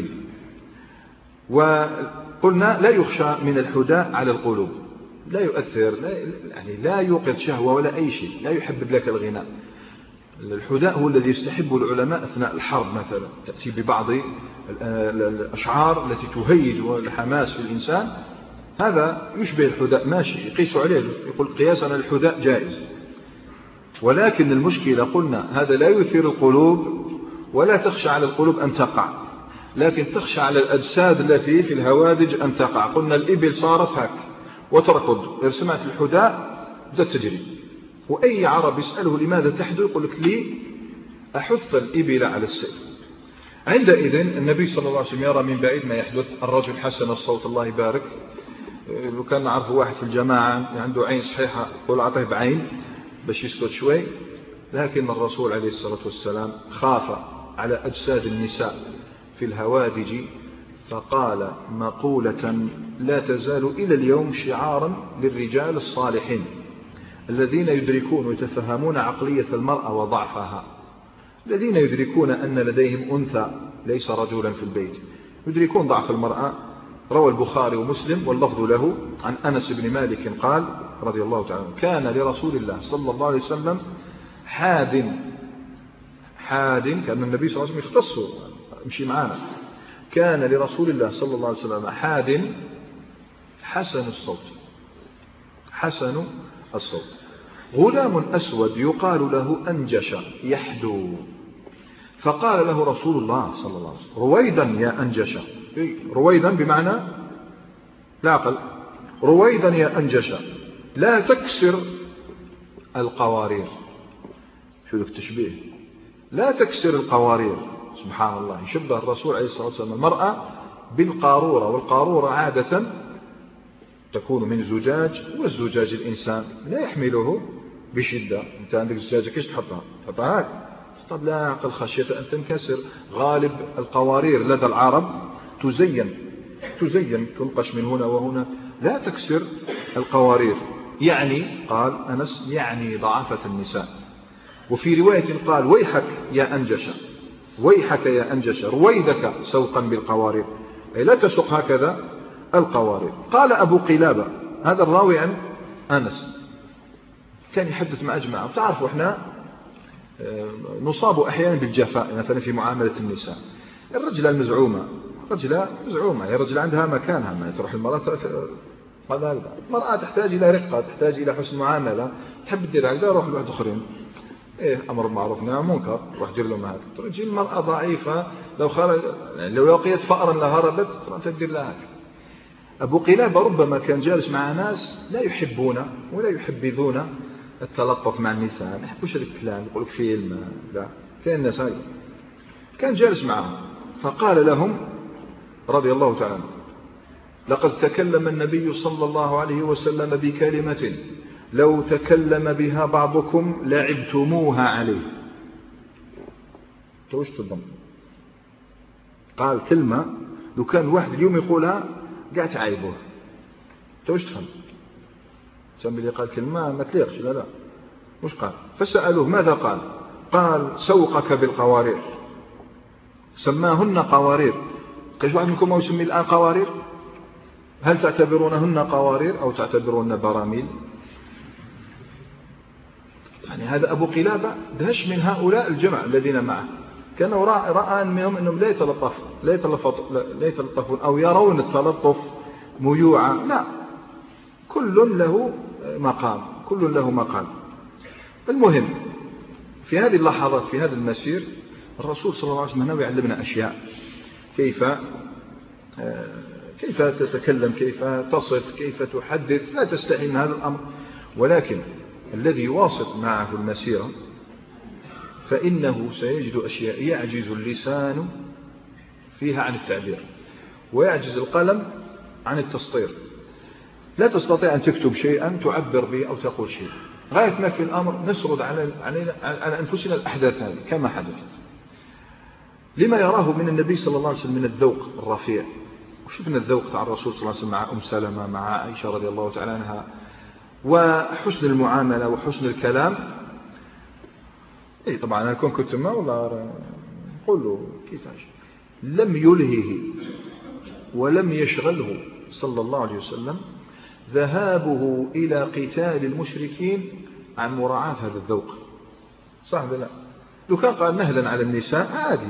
وقلنا لا يخشى من الحداء على القلوب، لا يؤثر، لا يوقظ شهوة ولا أي شيء، لا يحبب لك الغناء. الحداء هو الذي يستحبه العلماء أثناء الحرب مثلا، تأتي ببعض الأشعار التي تهيج الحماس في الإنسان، هذا يشبه الحداء، ماشي، يقيس عليه، يقول قياسا الحداء جائز. ولكن المشكلة قلنا هذا لا يثير القلوب، ولا تخشى على القلوب أن تقع، لكن تخشى على الأجساد التي في الهوادج أن تقع. قلنا الإبل صارت هك وتركض، إذا سمعت الحداء بدأت تجري. وأي عرب يسأله لماذا تحدو؟ يقول لك لي أحث الإبل على السير. عندئذ النبي صلى الله عليه وسلم يرى من بعيد ما يحدث. الرجل حسن الصوت الله يبارك. لو كان نعرف واحد في الجماعة عنده عين صحيحة يقول أعطيه بعين باش يسكت شوي، لكن الرسول عليه الصلاة والسلام خاف على أجساد النساء في الهوادج، فقال مقولة لا تزال إلى اليوم شعارا للرجال الصالحين الذين يدركون ويتفهمون عقلية المرأة وضعفها، الذين يدركون أن لديهم أنثى ليس رجلا في البيت، يدركون ضعف المرأة. روى البخاري ومسلم واللفظ له عن أنس بن مالك قال رضي الله تعالى عنه: كان لرسول الله صلى الله عليه وسلم حاد، كان النبي صلى الله عليه وسلم يختص امشي معانا. كان لرسول الله صلى الله عليه وسلم حاد حسن الصوت، غلام أسود يقال له أنجش يحدو. فقال له رسول الله صلى الله عليه وسلم: رويدا يا أنجش. رويدا بمعنى لا عقل. رويدا يا أنجش لا تكسر القوارير. شو ذلك التشبيه؟ لا تكسر القوارير. سبحان الله، يشبه الرسول عليه الصلاة والسلام المرأة بالقارورة، والقارورة عادة تكون من زجاج، والزجاج الإنسان لا يحمله بشدة. أنت عندك الزجاجة كيش تحطها هاك؟ طب لا عقل، خشية أن تنكسر. غالب القوارير لدى العرب تزين تنقش من هنا وهنا، لا تكسر القوارير. يعني قال أنس يعني ضعفة النساء. وفي رواية قال ويحك يا أنجش رويدك سوقا بالقوارير، أي لا تسق هكذا القوارير. قال أبو قلابة، هذا الراوي عن أنس، كان يحدث مع أجمع. تعرفوا إحنا نصاب أحيانا بالجفاء مثلا في معاملة النساء. الرجلة المزعومة هي رجل عندها مكانها، ما تروح المرأة. المرأة تحتاج إلى رقة، تحتاج إلى حسن معاملة، تحب تدير هكذا روح لواحد آخرين، أمر معروف نهي عن منكر، روح دير لهم هكذا. تجي المرأة ضعيفة، لو لقيت فأرا لهربت، أنت تدير لها هكذا. أبو قلابة ربما كان جالس مع ناس لا يحبون ولا يحبذون التلطف مع النساء، ما يحبوش هذا الكلام، يقولوا فيلم، لا، كان الناس هاي كان جالس معهم، فقال لهم رضي الله تعالى: لقد تكلم النبي صلى الله عليه وسلم بكلمة لو تكلم بها بعضكم لعبتموها عليه. توش تضم، قال كلمة لو كان واحد اليوم يقولها قاعد تعايبوه، توش تفهم؟ سمي اللي قال كلمة ما تليقش، لا لا مش قال. فسألوه ماذا قال؟ قال: سوقك بالقوارير. سماهن قوارير. كاش واحد منكم ما يسمي الآن قوارير؟ هل تعتبرونهن قوارير أو تعتبرون براميل؟ يعني هذا أبو قلابة دهش من هؤلاء الجمع الذين معه، كانوا رأى منهم أنهم لا يتلطفون أو يرون التلطف ميوعا، لا، كل له مقام، كل له مقام. المهم في هذه اللحظات في هذا المسير الرسول صلى الله عليه وسلم يعلمنا أشياء، كيف تتكلم، كيف تصف، كيف تحدث، لا تستحي من هذا الأمر. ولكن الذي يواصل معه المسيرة فإنه سيجد أشياء يعجز اللسان فيها عن التعبير، ويعجز القلم عن التسطير. لا تستطيع أن تكتب شيئا تعبر به أو تقول شيء. غاية ما في الأمر نسرد على أنفسنا الأحداث هذه كما حدثت، لما يراه من النبي صلى الله عليه وسلم من الذوق الرفيع. وشفنا الذوق تاع الرسول صلى الله عليه وسلم مع أم سلمة، مع عائشة رضي الله تعالى عنها، وحسن المعاملة وحسن الكلام. طبعا أنا كنت ما ولا نقول له كيفاش لم يلهه ولم يشغله صلى الله عليه وسلم ذهابه إلى قتال المشركين عن مراعاة هذا الذوق. صح ولا لا؟ لو كان قال مهلا على النساء عادي،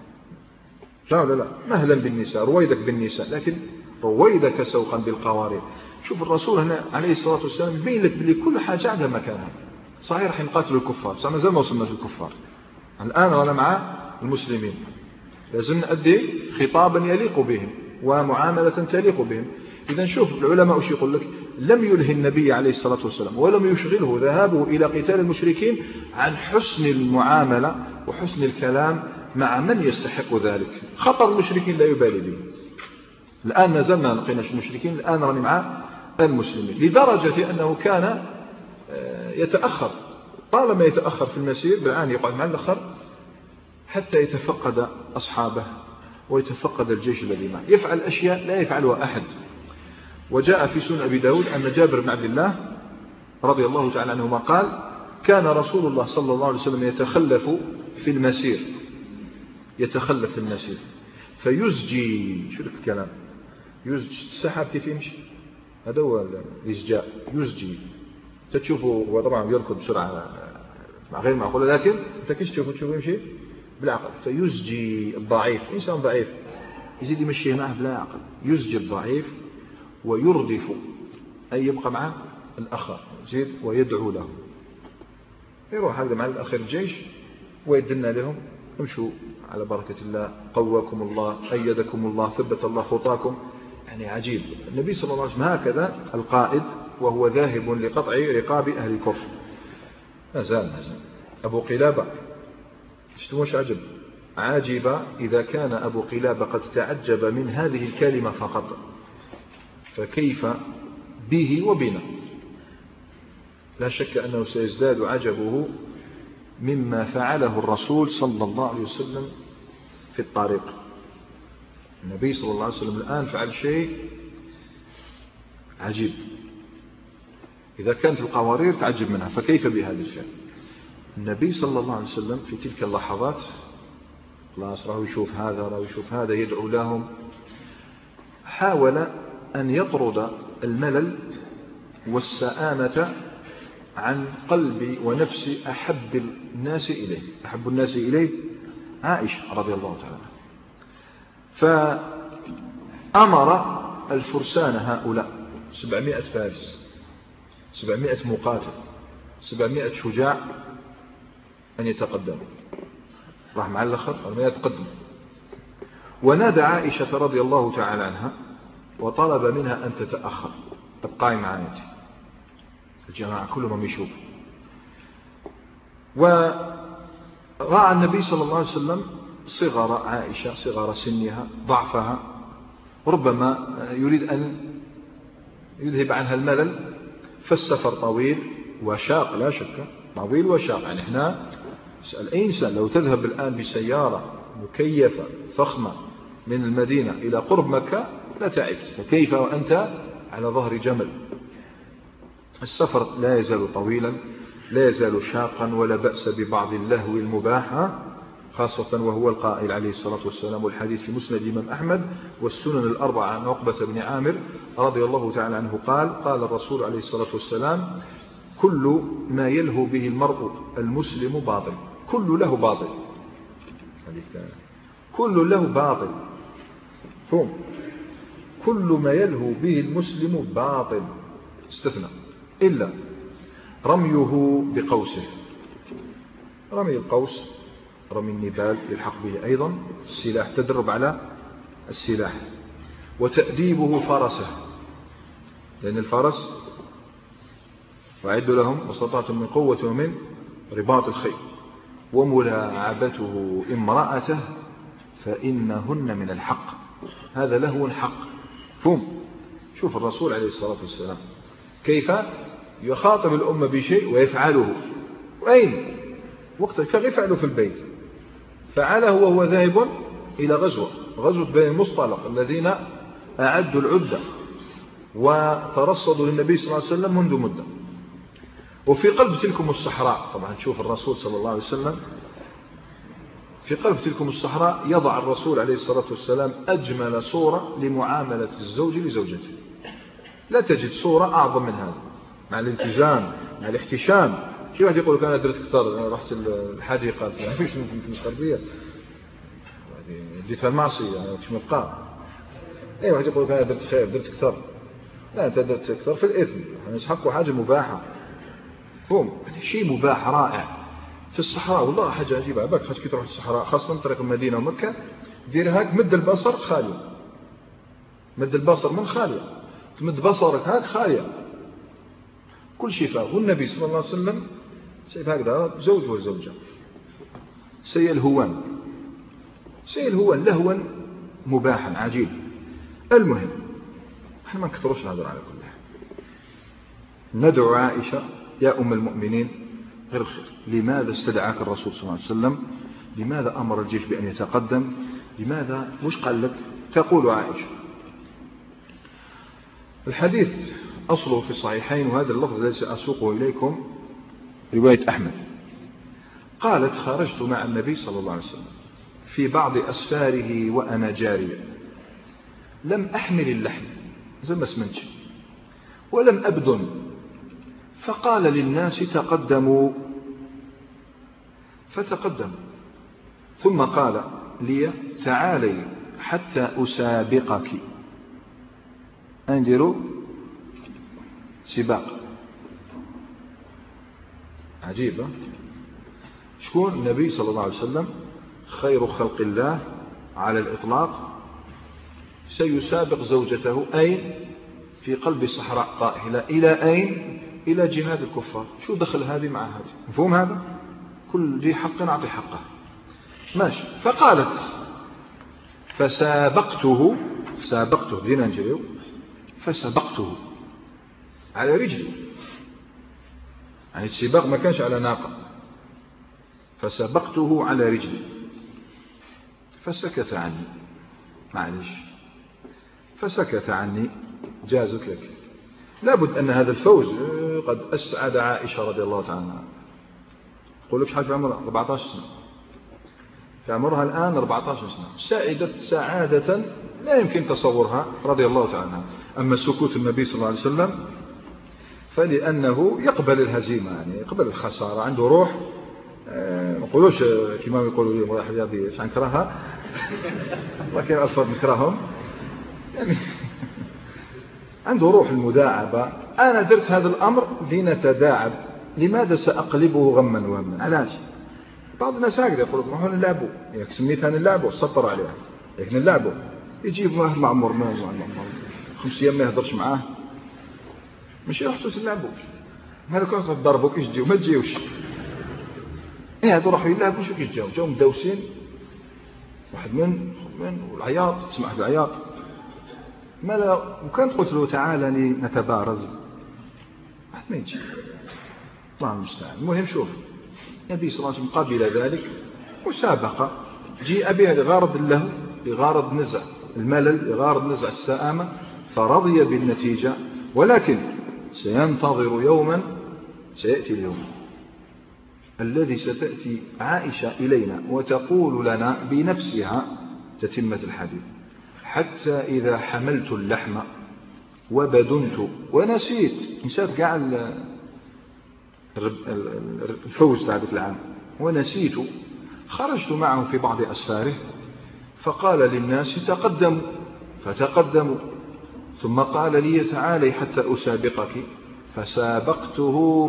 صح ولا لا؟ مهلا بالنساء، رويدك بالنساء، لكن رويدك سوقا بالقوارير. شوف الرسول هنا عليه الصلاة والسلام يبين لك بلي كل حاجة عندها مكانها. صحيح راح نقاتلوا الكفار، بس ما زال ما وصلنا للكفار، الآن رانا مع المسلمين، لازم نأدي خطابا يليق بهم ومعاملة تليق بهم. إذا شوف العلماء وش يقول لك: لم يلهي النبي عليه الصلاة والسلام ولم يشغله ذهابه إلى قتال المشركين عن حسن المعاملة وحسن الكلام مع من يستحق ذلك. خطر المشركين لا يبالي به، الآن ما زلنا لقيناش المشركين، الآن راني مع المسلمين، لدرجة أنه كان يتأخر، طالما يتأخر في المسير بالآن يقعد مع الآخر حتى يتفقد أصحابه ويتفقد الجيش الذي معه، يفعل أشياء لا يفعلها أحد. وجاء في سنن أبي داود أن جابر بن عبد الله رضي الله تعالى عنهما قال: كان رسول الله صلى الله عليه وسلم يتخلف في المسير، يتخلف في المسير فيزجي. شو الكلام؟ يزجي السحاب كيف يمشي، هذا هو الإزجاء، يزجي. تشوفه هو طبعا يركض بسرعة غير معقولة، لكن أنت كيف تشوفه يمشي بالعقل. فيزجي الضعيف، إنسان ضعيف يزيد يمشي معه بلا عقل، يزجي الضعيف ويردف أي يبقى معه الأخر، يزيد ويدعو له، يروح هذا مع الأخير الجيش ويدلنا لهم: امشوا على بركة الله، قواكم الله، أيدكم الله، ثبت الله خطاكم. يعني عجيب النبي صلى الله عليه وسلم هكذا القائد وهو ذاهب لقطع رقاب أهل الكفر. ما زال أبو قلابة اشتموش عجب، عاجب إذا كان أبو قلابة قد تعجب من هذه الكلمة فقط، فكيف به وبنا؟ لا شك أنه سيزداد عجبه مما فعله الرسول صلى الله عليه وسلم في الطريق. النبي صلى الله عليه وسلم الآن فعل شيء عجيب، إذا كانت القوارير تعجب منها فكيف بهذا الشيء؟ النبي صلى الله عليه وسلم في تلك اللحظات خلاص راه يشوف هذا راه يشوف هذا، يدعو لهم، حاول أن يطرد الملل والسآمة عن قلب ونفس أحب الناس إليه. أحب الناس إليه عائشة رضي الله تعالى، فأمر الفرسان هؤلاء 700 فارس، 700 مقاتل، 700 شجاع أن يتقدموا. راح مع الآخر ما يتقدم، ونادى عائشة رضي الله تعالى عنها وطلب منها أن تتأخر تبقى معايا. الجماعة كلهم يشوف. ورأى النبي صلى الله عليه وسلم صغر عائشة، صغر سنها، ضعفها، ربما يريد أن يذهب عنها الملل، فالسفر طويل وشاق لا شك، طويل وشاق. يعني احنا اسأل أي إنسان لو تذهب الآن بسيارة مكيفة فخمة من المدينة إلى قرب مكة لا تعبت، فكيف وأنت على ظهر جمل؟ السفر لا يزال طويلا، لا يزال شاقا، ولا بأس ببعض اللهو المباح، خاصة وهو القائل عليه الصلاة والسلام، والحديث في مسند الإمام أحمد والسنن الأربعة عن عقبة بن عامر رضي الله تعالى عنه قال الرسول عليه الصلاة والسلام: كل ما يلهو به المرء المسلم باطل. كل له باطل، كل له باطل، فهم؟ كل ما يلهو به المسلم باطل استثنى إلا رميه بقوسه. رمي القوس، رمي النبال يلحق به أيضا السلاح، تدرب على السلاح، وتأديبه فرسه، لأن الفرس وأعدوا لهم ما استطعتم من قوة ومن رباط الخيل، وملاعبته امرأته فإنهن من الحق. هذا لهو حق، فهم؟ شوف الرسول عليه الصلاة والسلام كيف يخاطب الأمة بشيء ويفعله. وأين وقتها كان يفعله في البيت، فعله وهو ذاهب إلى غزوة بني المصطلق الذين أعدوا العدة وترصدوا للنبي صلى الله عليه وسلم منذ مدة. وفي قلب تلكم الصحراء، طبعا تشوف الرسول صلى الله عليه وسلم في قلب تلكم الصحراء يضع الرسول عليه الصلاة والسلام أجمل صورة لمعاملة الزوج لزوجته. لا تجد صورة أعظم من هذا، مع الالتزام، مع الاحتشام. شي واحد يقول أنا درت كثر، أنا رحت الحديقة فيش ممكن مسخربية ديتها المعصية مش مبقى. أي واحد يقول أنا درت خير، درت كثر. لا، أنت درت كثر في الإثم، نسحقوا حاجة مباحة، فهم؟ شيء مباح رائع في الصحراء. والله حاجة عجيبة. باك خاصك تروح الصحراء، خاصة طريق المدينة ومكة، دير هاك مد البصر خالية، مد البصر من خالية، تمد بصرك هاك خالية، كل شيء فيه. والنبي صلى الله عليه وسلم سيب هكذا زوج وزوجة، سيلهوان لهوا مباحا عجيب. المهم احنا ما نكثرش نهضر على كل حال. ندعو عائشة يا أم المؤمنين غير الخير. لماذا استدعاك الرسول صلى الله عليه وسلم؟ لماذا أمر الجيش بأن يتقدم؟ لماذا؟ وش قال لك؟ تقول عائشة. الحديث أصله في الصحيحين، وهذا اللفظ الذي سأسوقه إليكم رواية أحمد. قالت: خرجت مع النبي صلى الله عليه وسلم في بعض أسفاره وأنا جارية، لم أحمل اللحم زي ما سمنتش، ولم أبدن، فقال للناس: تقدموا، فتقدموا، ثم قال لي: تعالي حتى أسابقك. أندروا سباق عجيبة. شكون النبي صلى الله عليه وسلم خير خلق الله على الإطلاق سيسابق زوجته أين؟ في قلب صحراء قائلة. إلى أين؟ إلى جهاد الكفار. شو دخل هذه مع هذه؟ مفهوم هذا؟ كل ذي حق أعطي حقه. ماشي. فقالت: فسابقته دينا نجريو، فسبقته على رجلي، يعني السباق ما كانش على ناقة، فسبقته على رجلي، فسكت عني، معلش، فسكت عني، جازت لك. لابد أن هذا الفوز قد أسعد عائشة رضي الله تعالى عنها. أقول لك حاجة في عمرها 14 سنة، في عمرها الآن 14 سنة، سعدت سعادة لا يمكن تصورها رضي الله تعالى عنها. أما سكوت النبي صلى الله عليه وسلم فلأنه يقبل الهزيمة، يعني يقبل الخسارة، عنده روح. ما نقولوش كما يقولوا لي رايح رياضي سنكرهها، لكن ألفاظ نكرههم، يعني عنده روح المداعبة. أنا درت هذا الأمر لنتداعب. لماذا سأقلبه غما وهما؟ علاش؟ بعض الناس هكذا يقولوا ما هو نلعبوا، يعني سميتها نلعبوا، سطر عليها، لكن نلعبوا يجيب واحد معمر ما 5 أيام ما يهضرش معاه، ماشي رحتوا تلعبوا، هذا كان تضربوا كيش تجيو ما تجيوش، هادو راحوا يلعبوا شو كيش جاو مدوسين، واحد من والعياط، تسمع واحد العياط مالا. وكانت قلت له تعالى نتبارز، واحد ما يجي، الله المستعان. المهم شوف النبي صلى الله عليه وسلم قبل ذلك مسابقة جيء بها لغرض له، لغرض نزع الملل، لغرض نزع السآمة، فرضي بالنتيجة. ولكن سينتظر يوما، سيأتي اليوم الذي ستأتي عائشة إلينا وتقول لنا بنفسها تتمة الحديث: حتى إذا حملت اللحم وبدنت نسيت قاع الفوز تاع ذلك العام، ونسيت، خرجت معه في بعض أسفاره فقال للناس تقدموا فتقدموا، ثم قال لي تعالي حتى أسابقك، فسابقته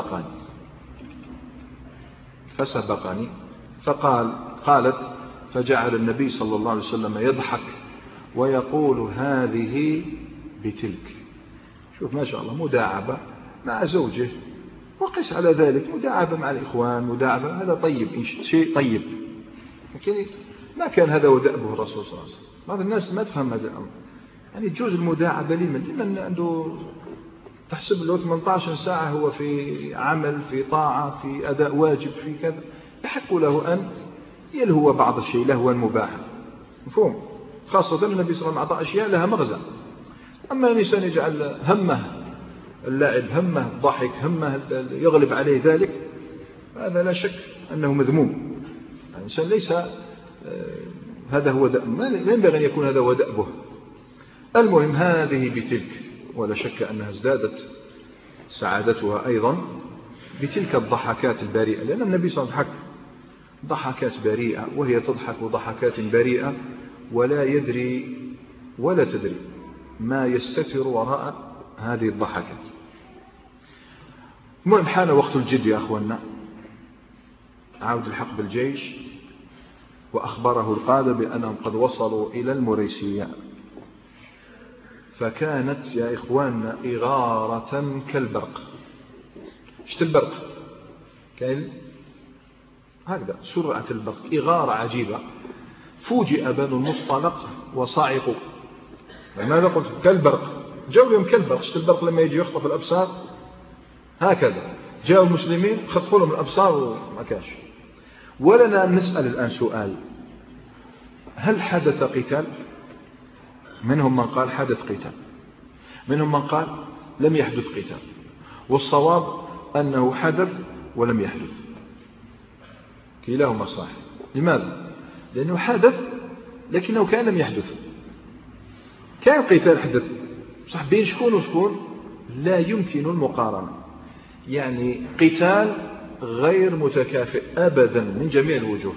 فسبقني. قالت فجعل النبي صلى الله عليه وسلم يضحك ويقول هذه بتلك. شوف ما شاء الله، مداعبة مع زوجه، وقس على ذلك مداعبة مع الإخوان، مداعبة، هذا طيب، شيء طيب. لكن ما كان هذا هو دأبه الرسول صلى الله عليه وسلم. بعض الناس ما تفهم هذا الأمر، يعني تجوز المداعبة لمن عنده تحسب له 18 ساعة هو في عمل، في طاعة، في أداء واجب، في كذا، يحق له أن يلهو بعض الشيء لهوا مباحا، مفهوم؟ خاصة النبي صلى الله عليه وسلم أعطى أشياء لها مغزى. أما الإنسان يجعل همه اللعب، همه الضحك، همه يغلب عليه ذلك، هذا لا شك أنه مذموم. الإنسان ليس هذا هو ما ينبغي أن يكون هذا هو دأبه. المهم هذه بتلك، ولا شك أنها ازدادت سعادتها أيضا بتلك الضحكات البريئة، لأن النبي صلى الله عليه وسلم ضحكات بريئة، وهي تضحك ضحكات بريئة ولا يدري ولا تدري ما يستتر وراء هذه الضحكات. المهم حان وقت الجد يا أخوانا، عود الحق بالجيش، وأخبره القادة بأنهم قد وصلوا إلى المريسية. فكانت يا إخواننا إغارة كالبرق. شت البرق كان هكذا سرعة البرق، إغارة عجيبة. فوجئ بنو المصطلق وصعقوا. لماذا قلت كالبرق؟ جاءوا يوم كالبرق. شت البرق لما يجي يخطف الأبصار هكذا، جاءوا المسلمين خطفوا لهم الأبصار وما كاش. ولنا نسأل الآن سؤال: هل حدث قتال؟ منهم من قال حدث قتال، منهم من قال لم يحدث قتال، والصواب أنه حدث ولم يحدث، كلاهما صحيح. لماذا؟ لأنه حدث لكنه كان لم يحدث. كان قتال حدث صح، بين شكون وشكون لا يمكن المقارنة، يعني قتال غير متكافئ أبدا من جميع الوجوه.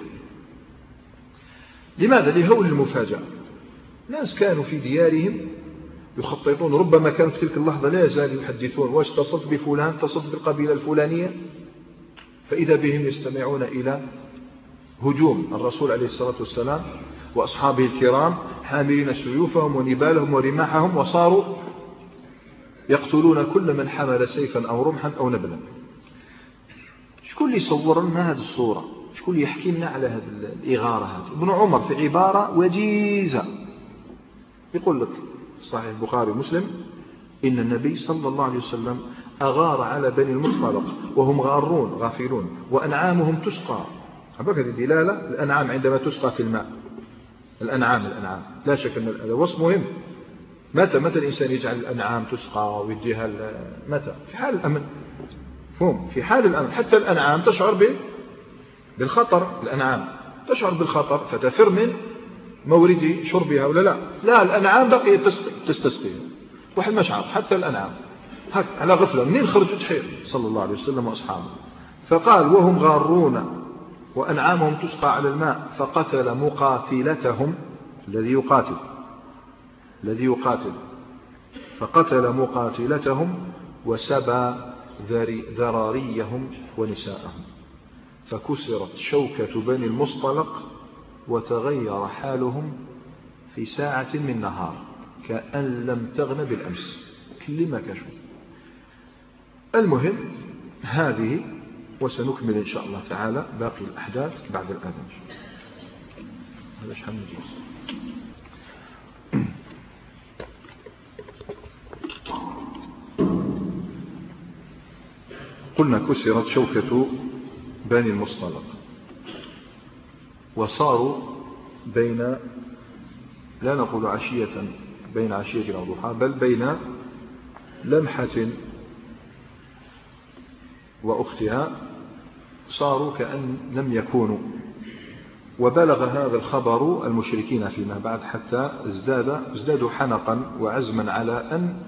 لماذا؟ لهول المفاجأة. ناس كانوا في ديارهم يخططون، ربما كانوا في تلك اللحظة لا يزالوا يحدثون: واش اتصلت بفلان، اتصلت بالقبيلة الفلانية، فإذا بهم يستمعون إلى هجوم الرسول عليه الصلاة والسلام وأصحابه الكرام حاملين سيوفهم ونبالهم ورماحهم، وصاروا يقتلون كل من حمل سيفا أو رمحا أو نبلا. شكون اللي يصور لنا هذه الصورة؟ شكون اللي يحكي لنا على هذه الإغارة هذه؟ ابن عمر في عبارة وجيزة يقول لك صحيح البخاري ومسلم: إن النبي صلى الله عليه وسلم أغار على بني المصطلق وهم غارون غافلون وأنعامهم تسقى. هذه دلالة الأنعام عندما تسقى في الماء، الأنعام لا شك أن هذا وصف مهم. متى الإنسان يجعل الأنعام تسقى ويديها؟ متى؟ في حال الأمن، فهم في حال الأمن. حتى الأنعام تشعر بالخطر، الأنعام تشعر بالخطر فتفر من مورد شربها ولا لا الأنعام بقيت تستسقي. واحد مشعر حتى الأنعام هك على غفلة منين خرجوا تحير صلى الله عليه وسلم وأصحابه. فقال: وهم غارون وأنعامهم تسقى على الماء، فقتل مقاتلتهم، الذي يقاتل فقتل مقاتلتهم وسبى ذراريهم ونساءهم، فكسرت شوكة بني المصطلق وتغير حالهم في ساعة من نهار. كأن لم تغن بالأمس كلمة كشف. المهم هذه، وسنكمل إن شاء الله تعالى باقي الأحداث بعد الأذان. هذا شحال من جزء. قلنا كسرت شوكة بني المصطلق وصاروا بين، لا نقول عشية، بين عشية وضحى، بل بين لمحة وأختها، صاروا كأن لم يكونوا. وبلغ هذا الخبر المشركين فيما بعد حتى ازدادوا حنقا وعزما على أن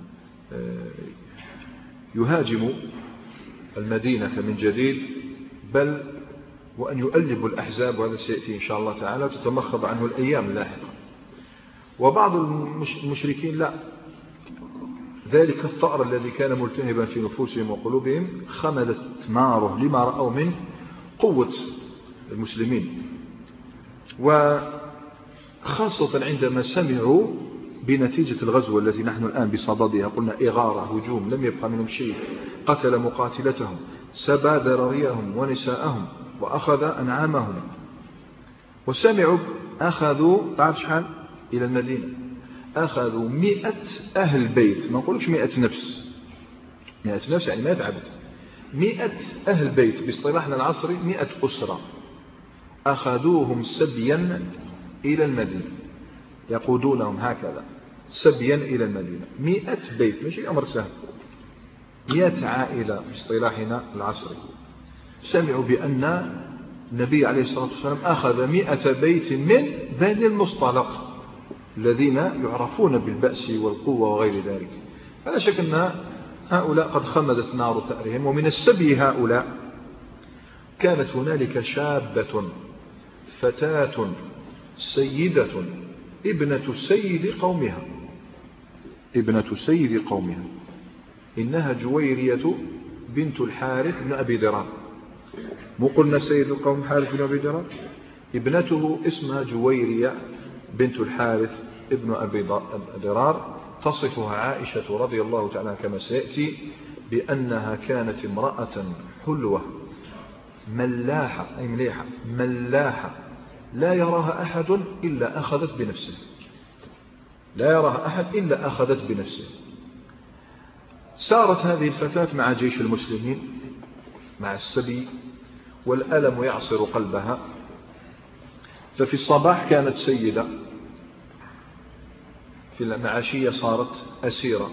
يهاجموا المدينة من جديد، بل وأن يؤلبوا الأحزاب، وهذا سيأتي إن شاء الله تعالى تتمخض عنه الأيام اللاحقة. وبعض المشركين لا، ذلك الثأر الذي كان ملتهبا في نفوسهم وقلوبهم خملت ناره لما رأوا من قوة المسلمين، وخاصة عندما سمعوا بنتيجة الغزوة التي نحن الآن بصددها. قلنا إغارة، هجوم، لم يبقى منهم شيء، قتل مقاتلتهم، سبى ذراريهم ونساءهم، وأخذ أنعامهم. وسمعوا أخذوا، تعرف شحال إلى المدينة؟ أخذوا 100 أهل بيت، ما نقولكش 100 نفس، 100 نفس يعني 100 عبد، 100 أهل بيت باصطلاحنا العصري 100 أسرة، أخذوهم سبيا إلى المدينة، يقودونهم هكذا سبيا إلى المدينة. 100 بيت مش أمر سهل، 100 عائلة باصطلاحنا العصري. سمعوا بأن النبي عليه الصلاة والسلام أخذ 100 بيت من بني المصطلق الذين يعرفون بالبأس والقوة وغير ذلك. فلا شك أن هؤلاء قد خمدت نار ثأرهم. ومن السبي هؤلاء كانت هنالك شابة فتاة سيدة ابنة سيد قومها، إنها جويرية بنت الحارث بن أبي درار. مو قلنا سيد القوم حارث بن أبي درار؟ ابنته اسمها جويرية بنت الحارث ابن أبي درار. تصفها عائشة رضي الله تعالى كما سيأتي بأنها كانت امرأة حلوة ملاحة، أي مليحة ملاحة، لا يراها أحد إلا أخذت بنفسه، لا يراها أحد إلا أخذت بنفسه. سارت هذه الفتاة مع جيش المسلمين مع السبي، والألم يعصر قلبها. ففي الصباح كانت سيدة، في المعاشية صارت أسيرة،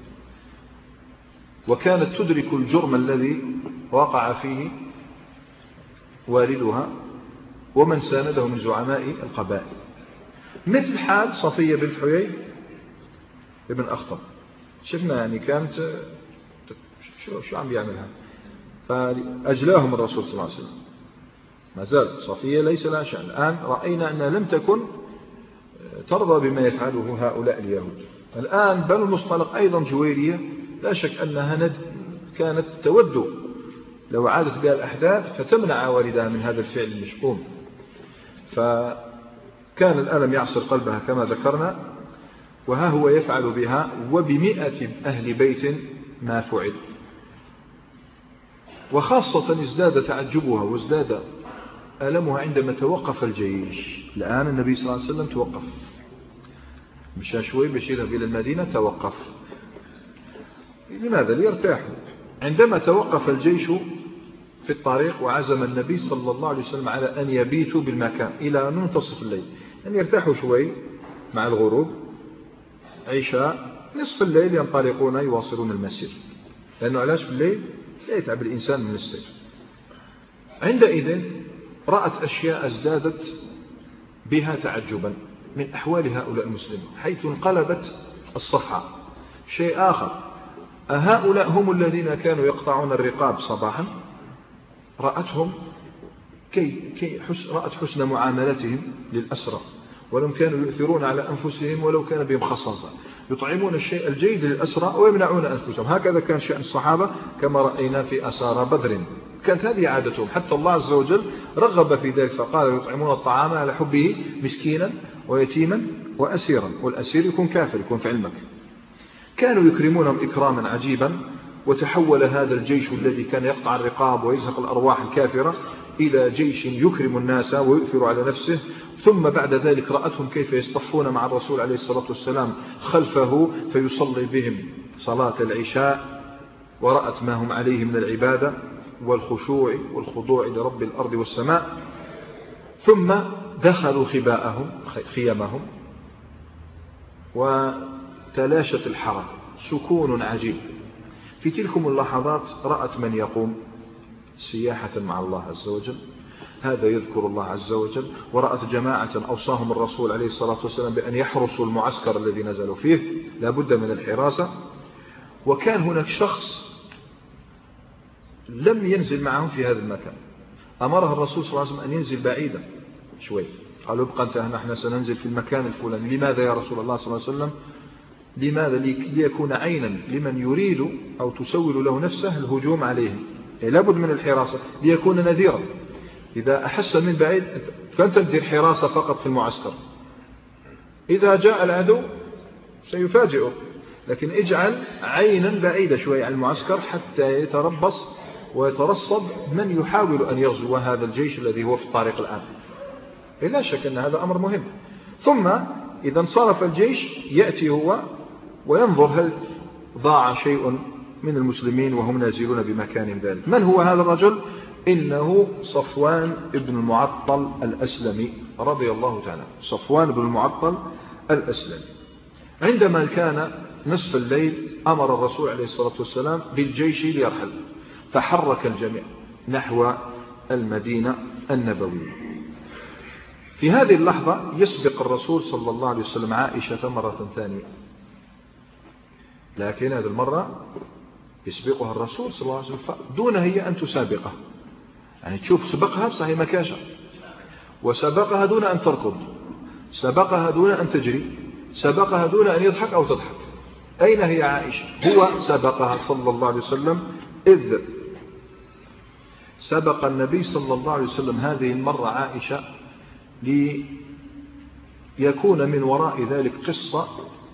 وكانت تدرك الجرم الذي وقع فيه والدها ومن سانده من زعماء القبائل، مثل حال صفية بنت حيي ابن أخطب. شفنا يعني كانت شو عم بيعملها، فأجلاهم الرسول صلى الله عليه وسلم. ما زالت صفية ليس لها شأن. الآن رأينا أنها لم تكن ترضى بما يفعله هؤلاء اليهود. الآن بنو المصطلق أيضا جويرية لا شك أنها كانت تود لو عادت بها الأحداث فتمنع والدها من هذا الفعل المشؤوم. فكان الألم يعصر قلبها كما ذكرنا، وها هو يفعل بها وب100 أهل بيت ما فعل. وخاصة ازداد تعجبها وازداد ألمها عندما توقف الجيش. الآن النبي صلى الله عليه وسلم توقف، مشى شوي باش يذهب إلى المدينة، توقف. لماذا؟ ليرتاحوا. عندما توقف الجيش في الطريق وعزم النبي صلى الله عليه وسلم على أن يبيتوا بالمكان إلى منتصف الليل، أن يرتاحوا شوي مع الغروب، عشاء نصف الليل ينطلقون يواصلون المسير، لأنه علاش في الليل لا يتعب الإنسان من السير. عندئذ رأت أشياء ازدادت بها تعجبا من أحوال هؤلاء المسلمين، حيث انقلبت الصفحة. شيء آخر، أهؤلاء هم الذين كانوا يقطعون الرقاب صباحا؟ رأتهم رأت حسن معاملتهم للأسرى، ولم كانوا يؤثرون على أنفسهم ولو كان بهم خصاصة، يطعمون الشيء الجيد للأسرى ويمنعون أنفسهم. هكذا كان شأن الصحابة كما رأينا في أسارى بدر، كانت هذه عادتهم. حتى الله عز وجل رغب في ذلك فقال: يطعمون الطعام على حبه مسكينا ويتيما وأسيرا، والأسير يكون كافر يكون في علمك. كانوا يكرمونهم إكراما عجيبا، وتحول هذا الجيش الذي كان يقطع الرقاب ويزهق الأرواح الكافرة إلى جيش يكرم الناس ويؤثر على نفسه. ثم بعد ذلك رأتهم كيف يصطفون مع الرسول عليه الصلاة والسلام خلفه فيصلي بهم صلاة العشاء، ورأت ما هم عليه من العبادة والخشوع والخضوع لرب الأرض والسماء. ثم دخلوا خيمهم وتلاشت الحرب، سكون عجيب. في تلكم اللحظات رأت من يقوم سياحة مع الله عز وجل، هذا يذكر الله عز وجل. ورأت جماعة أوصاهم الرسول عليه الصلاة والسلام بأن يحرسوا المعسكر الذي نزلوا فيه، لا بد من الحراسة. وكان هناك شخص لم ينزل معهم في هذا المكان، أمره الرسول صلى الله عليه وسلم أن ينزل بعيدا شوي، قالوا ابقى أنت، نحن سننزل في المكان الفلاني. لماذا يا رسول الله صلى الله عليه وسلم؟ لماذا؟ ليكون عينا لمن يريد أو تسول له نفسه الهجوم عليهم، لابد من الحراسة ليكون نذيرا. إذا أحس من بعيد فأنت تدير حراسة فقط في المعسكر، إذا جاء العدو سيفاجئه، لكن اجعل عينا بعيدة شوي عن المعسكر حتى يتربص ويترصد من يحاول أن يغزو هذا الجيش الذي هو في الطريق الآن. لا شك أن هذا أمر مهم. ثم إذا انصرف الجيش يأتي هو وينظر هل ضاع شيء من المسلمين وهم نازلون بمكان ذلك. من هو هذا الرجل؟ إنه صفوان بن المعطل الأسلمي رضي الله تعالى. صفوان بن المعطل الأسلمي عندما كان نصف الليل أمر الرسول عليه الصلاة والسلام بالجيش ليرحل، فحرك الجميع نحو المدينة النبوية. في هذه اللحظة يسبق الرسول صلى الله عليه وسلم عائشة مرة ثانية، لكن هذه المرة يسبقها الرسول صلى الله عليه وسلم دون هي أن تسابقه. يعني تشوف سبقها بصحيح مكاشة، وسبقها دون أن تركض، سبقها دون أن تجري، سبقها دون أن يضحك أو تضحك. أين هي عائشة؟ هو سبقها صلى الله عليه وسلم، إذ سبق النبي صلى الله عليه وسلم هذه المرة عائشة ليكون من وراء ذلك قصة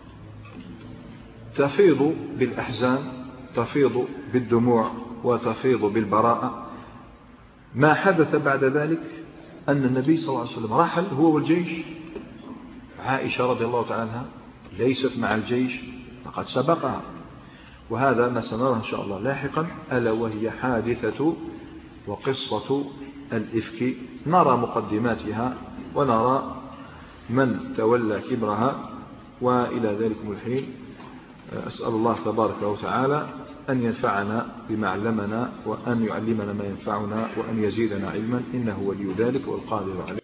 تفيض بالأحزان، تفيض بالدموع، وتفيض بالبراءة. ما حدث بعد ذلك أن النبي صلى الله عليه وسلم رحل هو والجيش، عائشة رضي الله تعالى عنها ليست مع الجيش فقد سبقها، وهذا ما سنراه إن شاء الله لاحقا، ألا وهي حادثة وقصة الإفك. نرى مقدماتها ونرى من تولى كبرها، وإلى ذلكم الحين أسأل الله تبارك وتعالى أن ينفعنا بما علمنا، وأن يعلمنا ما ينفعنا، وأن يزيدنا علما، إنه ولي ذلك والقادر عليه.